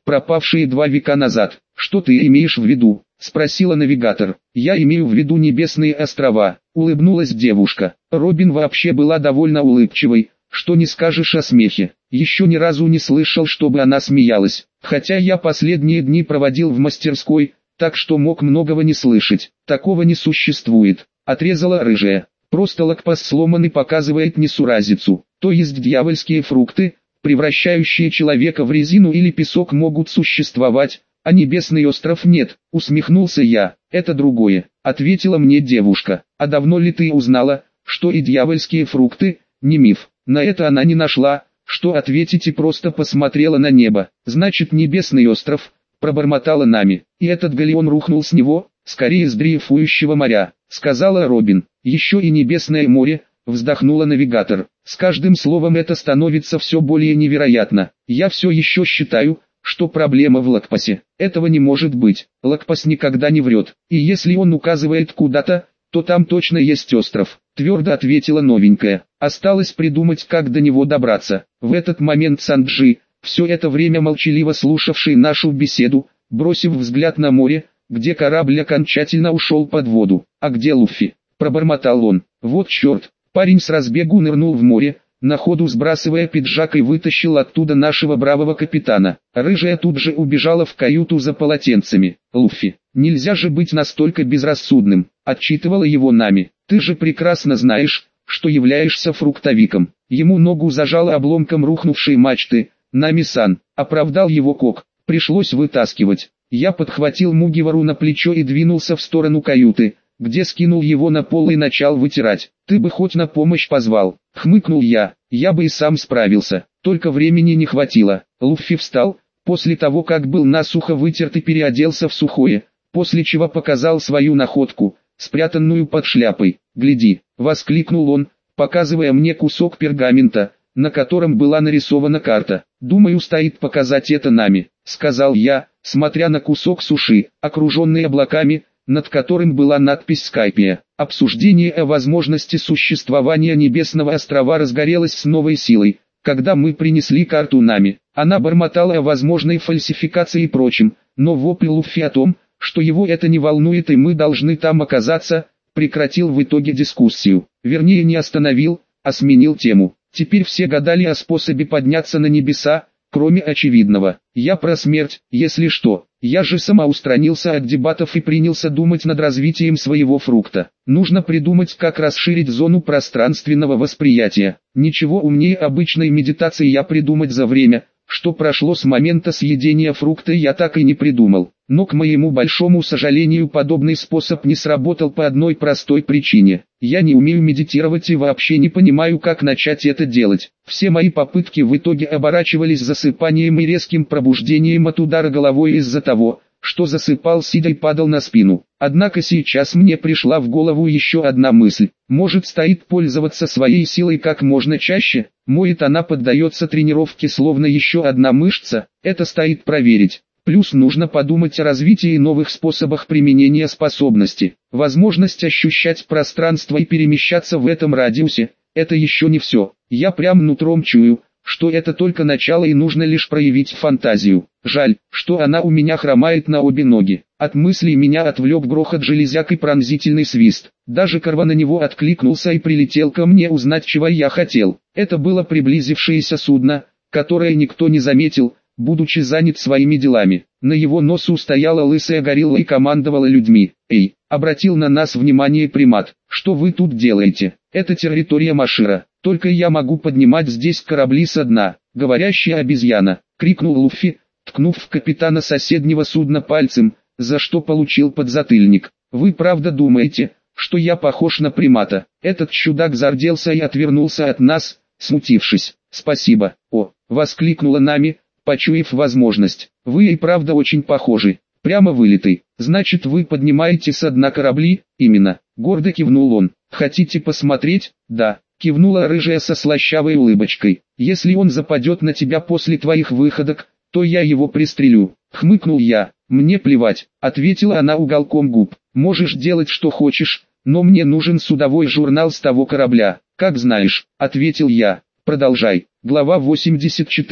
[SPEAKER 1] пропавшие два века назад. Что ты имеешь в виду? Спросила навигатор. Я имею в виду небесные острова, улыбнулась девушка. Робин вообще была довольно улыбчивой, что не скажешь о смехе. Еще ни разу не слышал, чтобы она смеялась, хотя я последние дни проводил в мастерской, так что мог многого не слышать. Такого не существует, отрезала рыжая. Просто лакпас сломанный показывает несуразицу, то есть дьявольские фрукты, превращающие человека в резину или песок, могут существовать, а небесный остров нет. Усмехнулся я. Это другое, ответила мне девушка. А давно ли ты узнала, что и дьявольские фрукты не миф? На это она не нашла, что ответить, и просто посмотрела на небо. Значит, небесный остров, пробормотала Нами, и этот галеон рухнул с него, скорее с дрейфующего моря, сказала Робин. Еще и небесное море, вздохнула навигатор. С каждым словом это становится все более невероятно. Я все еще считаю, что проблема в Лакпасе. Этого не может быть. Лакпас никогда не врет. И если он указывает куда-то, то там точно есть остров, твердо ответила новенькая. Осталось придумать, как до него добраться. В этот момент Санджи, все это время молчаливо слушавший нашу беседу, бросив взгляд на море, где корабль окончательно ушел под воду. А где Луффи? Пробормотал он. Вот черт. Парень с разбегу нырнул в море, на ходу сбрасывая пиджак, и вытащил оттуда нашего бравого капитана. Рыжая тут же убежала в каюту за полотенцами. Луффи, нельзя же быть настолько безрассудным, отчитывала его Нами. Ты же прекрасно знаешь, что являешься фруктовиком. Ему ногу зажало обломком рухнувшей мачты. Нами-сан, оправдал его Кок. Пришлось вытаскивать. Я подхватил Мугивару на плечо и двинулся в сторону каюты, где скинул его на пол и начал вытирать. Ты бы хоть на помощь позвал, хмыкнул я. Я бы и сам справился, только времени не хватило. Луффи встал, после того как был насухо вытерт, и переоделся в сухое, после чего показал свою находку, спрятанную под шляпой. Гляди, воскликнул он, показывая мне кусок пергамента, на котором была нарисована карта. Думаю, стоит показать это Нами, сказал я, смотря на кусок суши, окруженный облаками, над которым была надпись «Скайпия». Обсуждение о возможности существования небесного острова разгорелось с новой силой, когда мы принесли карту Нами. Она бормотала о возможной фальсификации и прочем, но вопль Луффи о том, что его это не волнует и мы должны там оказаться, прекратил в итоге дискуссию. Вернее, не остановил, а сменил тему. Теперь все гадали о способе подняться на небеса, кроме очевидного. Я про смерть, если что. Я же самоустранился от дебатов и принялся думать над развитием своего фрукта. Нужно придумать, как расширить зону пространственного восприятия. Ничего умнее обычной медитации я придумать за время, что прошло с момента съедения фрукта, я так и не придумал. Но к моему большому сожалению, подобный способ не сработал по одной простой причине. Я не умею медитировать и вообще не понимаю, как начать это делать. Все мои попытки в итоге оборачивались засыпанием и резким пробуждением от удара головой из-за того, что засыпал сидя и падал на спину. Однако сейчас мне пришла в голову еще одна мысль. Может, стоит пользоваться своей силой как можно чаще? Может, она поддается тренировке словно еще одна мышца? Это стоит проверить. Плюс нужно подумать о развитии новых способах применения способности. Возможность ощущать пространство и перемещаться в этом радиусе – это еще не все. Я прям нутром чую, что это только начало и нужно лишь проявить фантазию. Жаль, что она у меня хромает на обе ноги. От мыслей меня отвлек грохот железяк и пронзительный свист. Даже Карва на него откликнулся и прилетел ко мне узнать, чего я хотел. Это было приблизившееся судно, которое никто не заметил, будучи занят своими делами. На его носу стояла лысая горилла и командовала людьми. «Эй!» — обратил на нас внимание примат. «Что вы тут делаете? Это территория Машира. Только я могу поднимать здесь корабли со дна». «Говорящая обезьяна!» — крикнул Луффи, ткнув в капитана соседнего судна пальцем, за что получил подзатыльник. «Вы правда думаете, что я похож на примата?» Этот чудак зарделся и отвернулся от нас, смутившись. «Спасибо!» «О!» — воскликнула Нами, почуяв возможность. «Вы и правда очень похожи. Прямо вылитый. Значит, вы поднимаете со дна корабли?» «Именно», — гордо кивнул он. «Хотите посмотреть?» «Да», — кивнула рыжая со слащавой улыбочкой. «Если он западет на тебя после твоих выходок, то я его пристрелю», — хмыкнул я. «Мне плевать», — ответила она уголком губ. «Можешь делать что хочешь, но мне нужен судовой журнал с того корабля». «Как знаешь», — ответил я. «Продолжай». Глава восемьдесят четыре.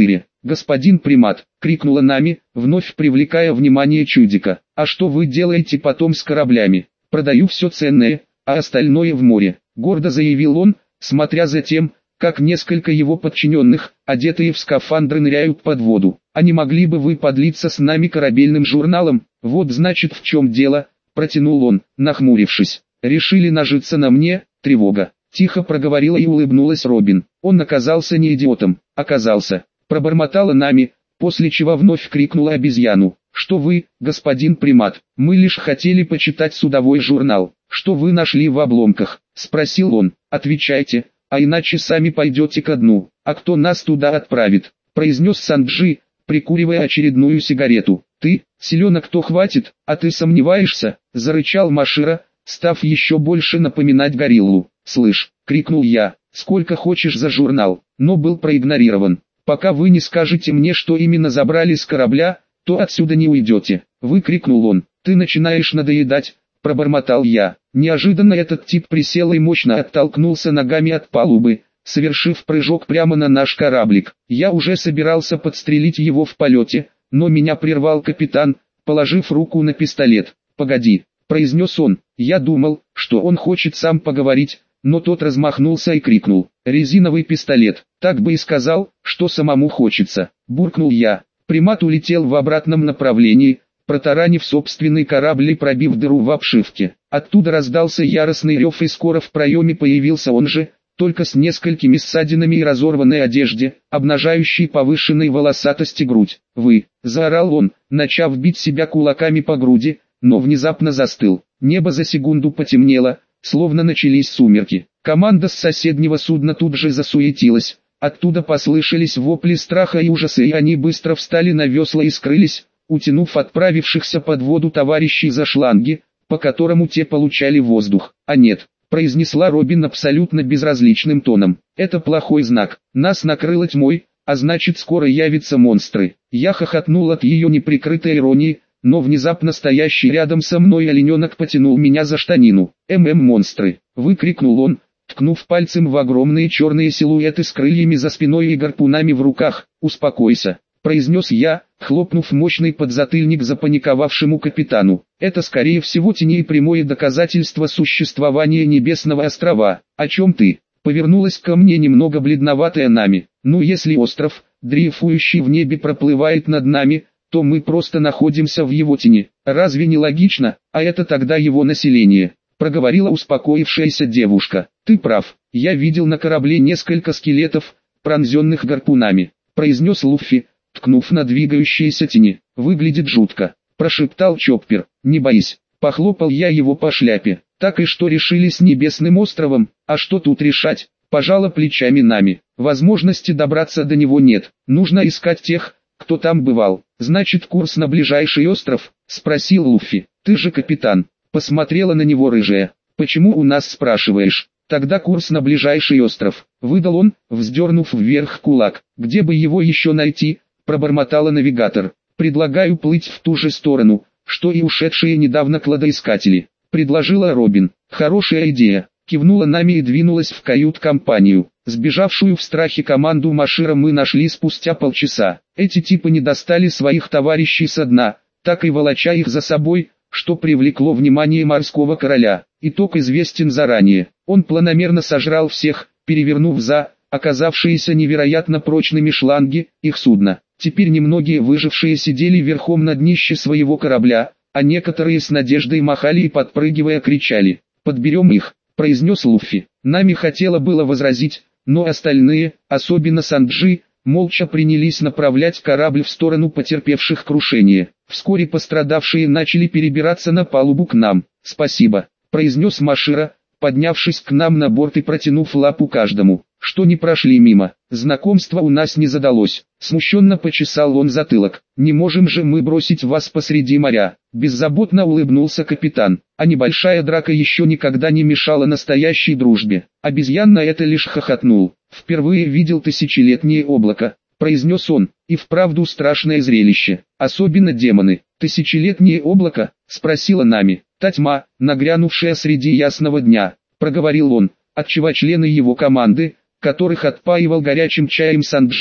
[SPEAKER 1] господин примат!» — крикнула Нами, вновь привлекая внимание чудика. «А что вы делаете потом с кораблями?» «Продаю все ценное, а остальное в море», — гордо заявил он, смотря за тем, как несколько его подчиненных, одетые в скафандры, ныряют под воду. «А не могли бы вы подлиться с нами корабельным журналом?» «Вот значит в чем дело», — протянул он, нахмурившись. «Решили нажиться на мне, тревога». Тихо проговорила и улыбнулась Робин. Он оказался не идиотом. Оказался. Пробормотала Нами, после чего вновь крикнула обезьяну. «Что вы, господин примат? Мы лишь хотели почитать судовой журнал. Что вы нашли в обломках?» — спросил он. «Отвечайте, а иначе сами пойдете ко дну. А кто нас туда отправит?» — произнес Санджи, прикуривая очередную сигарету. «Ты, селенок то хватит, а ты сомневаешься?» — зарычал Машира, став еще больше напоминать гориллу. «Слышь!» — крикнул я. «Сколько хочешь за журнал?» Но был проигнорирован. «Пока вы не скажете мне, что именно забрали с корабля, то отсюда не уйдете!» — выкрикнул он. «Ты начинаешь надоедать!» — пробормотал я. Неожиданно этот тип присел и мощно оттолкнулся ногами от палубы, совершив прыжок прямо на наш кораблик. Я уже собирался подстрелить его в полете, но меня прервал капитан, положив руку на пистолет. «Погоди!» — произнес он. Я думал, что он хочет сам поговорить, но тот размахнулся и крикнул: «Резиновый пистолет!» «Так бы и сказал, что самому хочется!» — буркнул я. Примат улетел в обратном направлении, протаранив собственный корабль и пробив дыру в обшивке. Оттуда раздался яростный рев, и скоро в проеме появился он же, только с несколькими ссадинами и разорванной одежде, обнажающей повышенной волосатости грудь. «Вы!» — заорал он, начав бить себя кулаками по груди, но внезапно застыл. Небо за секунду потемнело, словно начались сумерки. Команда с соседнего судна тут же засуетилась. Оттуда послышались вопли страха и ужаса, и они быстро встали на весла и скрылись, утянув отправившихся под воду товарищей за шланги, по которому те получали воздух. «А нет», — произнесла Робин абсолютно безразличным тоном, — «это плохой знак. Нас накрыло тьмой, а значит скоро явятся монстры». Я хохотнул от ее неприкрытой иронии, но внезапно стоящий рядом со мной олененок потянул меня за штанину. «ММ монстры!» — выкрикнул он, ткнув пальцем в огромные черные силуэты с крыльями за спиной и гарпунами в руках. «Успокойся», — произнес я, хлопнув мощный подзатыльник запаниковавшему капитану. «Это скорее всего тени и прямое доказательство существования Небесного острова». «О чем ты?» — повернулась ко мне немного бледноватая Нами. «Ну если остров, дрейфующий в небе, проплывает над нами, то мы просто находимся в его тени. Разве не логично? А это тогда его население», — проговорила успокоившаяся девушка. «Ты прав, я видел на корабле несколько скелетов, пронзенных гарпунами», — произнес Луффи, ткнув на двигающиеся тени. «Выглядит жутко», — прошептал Чоппер. «Не боись», — похлопал я его по шляпе. «Так и что решили с Небесным островом? А что тут решать?» — пожала плечами Нами. «Возможности добраться до него нет, нужно искать тех, кто там бывал». «Значит, курс на ближайший остров?» — спросил Луффи. «Ты же капитан», — посмотрела на него рыжая. «Почему у нас спрашиваешь?» «Тогда курс на ближайший остров», — выдал он, вздернув вверх кулак. «Где бы его еще найти?» — пробормотала навигатор. «Предлагаю плыть в ту же сторону, что и ушедшие недавно кладоискатели», — предложила Робин. «Хорошая идея», — кивнула Нами и двинулась в кают-компанию. Сбежавшую в страхе команду Машира мы нашли спустя полчаса. Эти типы не достали своих товарищей со дна, так и волоча их за собой, что привлекло внимание морского короля. Итог известен заранее. Он планомерно сожрал всех, перевернув за оказавшиеся невероятно прочными шланги их судна. Теперь немногие выжившие сидели верхом на днище своего корабля, а некоторые с надеждой махали и подпрыгивая кричали: «Подберем их», — произнес Луффи. Нами хотела было возразить, но остальные, особенно Санджи, молча принялись направлять корабль в сторону потерпевших крушение. Вскоре пострадавшие начали перебираться на палубу к нам. «Спасибо», — произнес Машира, поднявшись к нам на борт и протянув лапу каждому. «Что не прошли мимо. Знакомство у нас не задалось». Смущенно почесал он затылок. «Не можем же мы бросить вас посреди моря». Беззаботно улыбнулся капитан. А небольшая драка еще никогда не мешала настоящей дружбе. Обезьян на это лишь хохотнул. «Впервые видел тысячелетнее облако», — произнес он. «И вправду страшное зрелище. Особенно демоны». «Тысячелетнее облако?» — спросила Нами. «Та тьма, нагрянувшая среди ясного дня», — проговорил он, отчего члены его команды, которых отпаивал горячим чаем Санджи,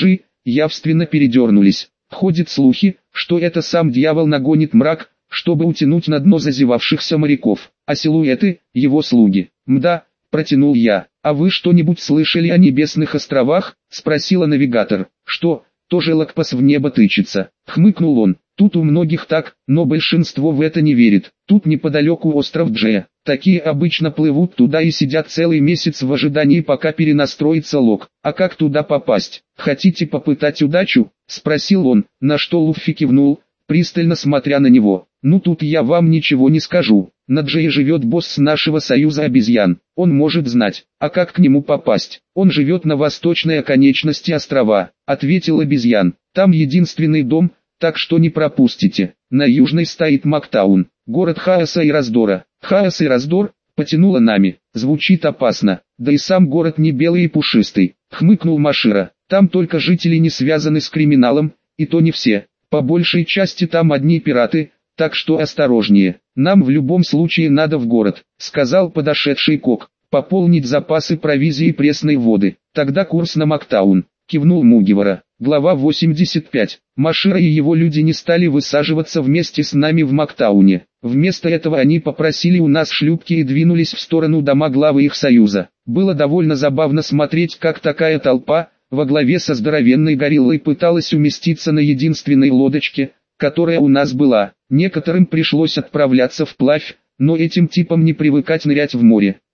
[SPEAKER 1] явственно передернулись. Ходят слухи, что это сам дьявол нагонит мрак, чтобы утянуть на дно зазевавшихся моряков, а силуэты — его слуги. Мда, протянул я. А вы что-нибудь слышали о небесных островах? Спросила навигатор. Что, тоже Лакпас в небо тычется? Хмыкнул он. Тут у многих так, но большинство в это не верит. Тут неподалеку остров Джея. Такие обычно плывут туда и сидят целый месяц в ожидании, пока перенастроится лог. А как туда попасть? Хотите попытать удачу? Спросил он, на что Луффи кивнул, пристально смотря на него. Ну тут я вам ничего не скажу. На Джее живет босс нашего союза обезьян. Он может знать. А как к нему попасть? Он живет на восточной оконечности острова, ответил обезьян. Там единственный дом, так что не пропустите. На южной стоит Мактаун, город хаоса и раздора. Хаос и раздор, потянуло нами. Звучит опасно. Да и сам город не белый и пушистый. Хмыкнул Машира. Там только жители не связаны с криминалом, и то не все. По большей части там одни пираты, так что осторожнее. Нам в любом случае надо в город, сказал подошедший Кок. Пополнить запасы провизии и пресной воды. Тогда курс на Мактаун, кивнул Мугивара. Глава восемьдесят пять. Машира и его люди не стали высаживаться вместе с нами в Мактауне. Вместо этого они попросили у нас шлюпки и двинулись в сторону дома главы их союза. Было довольно забавно смотреть, как такая толпа, во главе со здоровенной гориллой, пыталась уместиться на единственной лодочке, которая у нас была. Некоторым пришлось отправляться вплавь, но этим типам не привыкать нырять в море.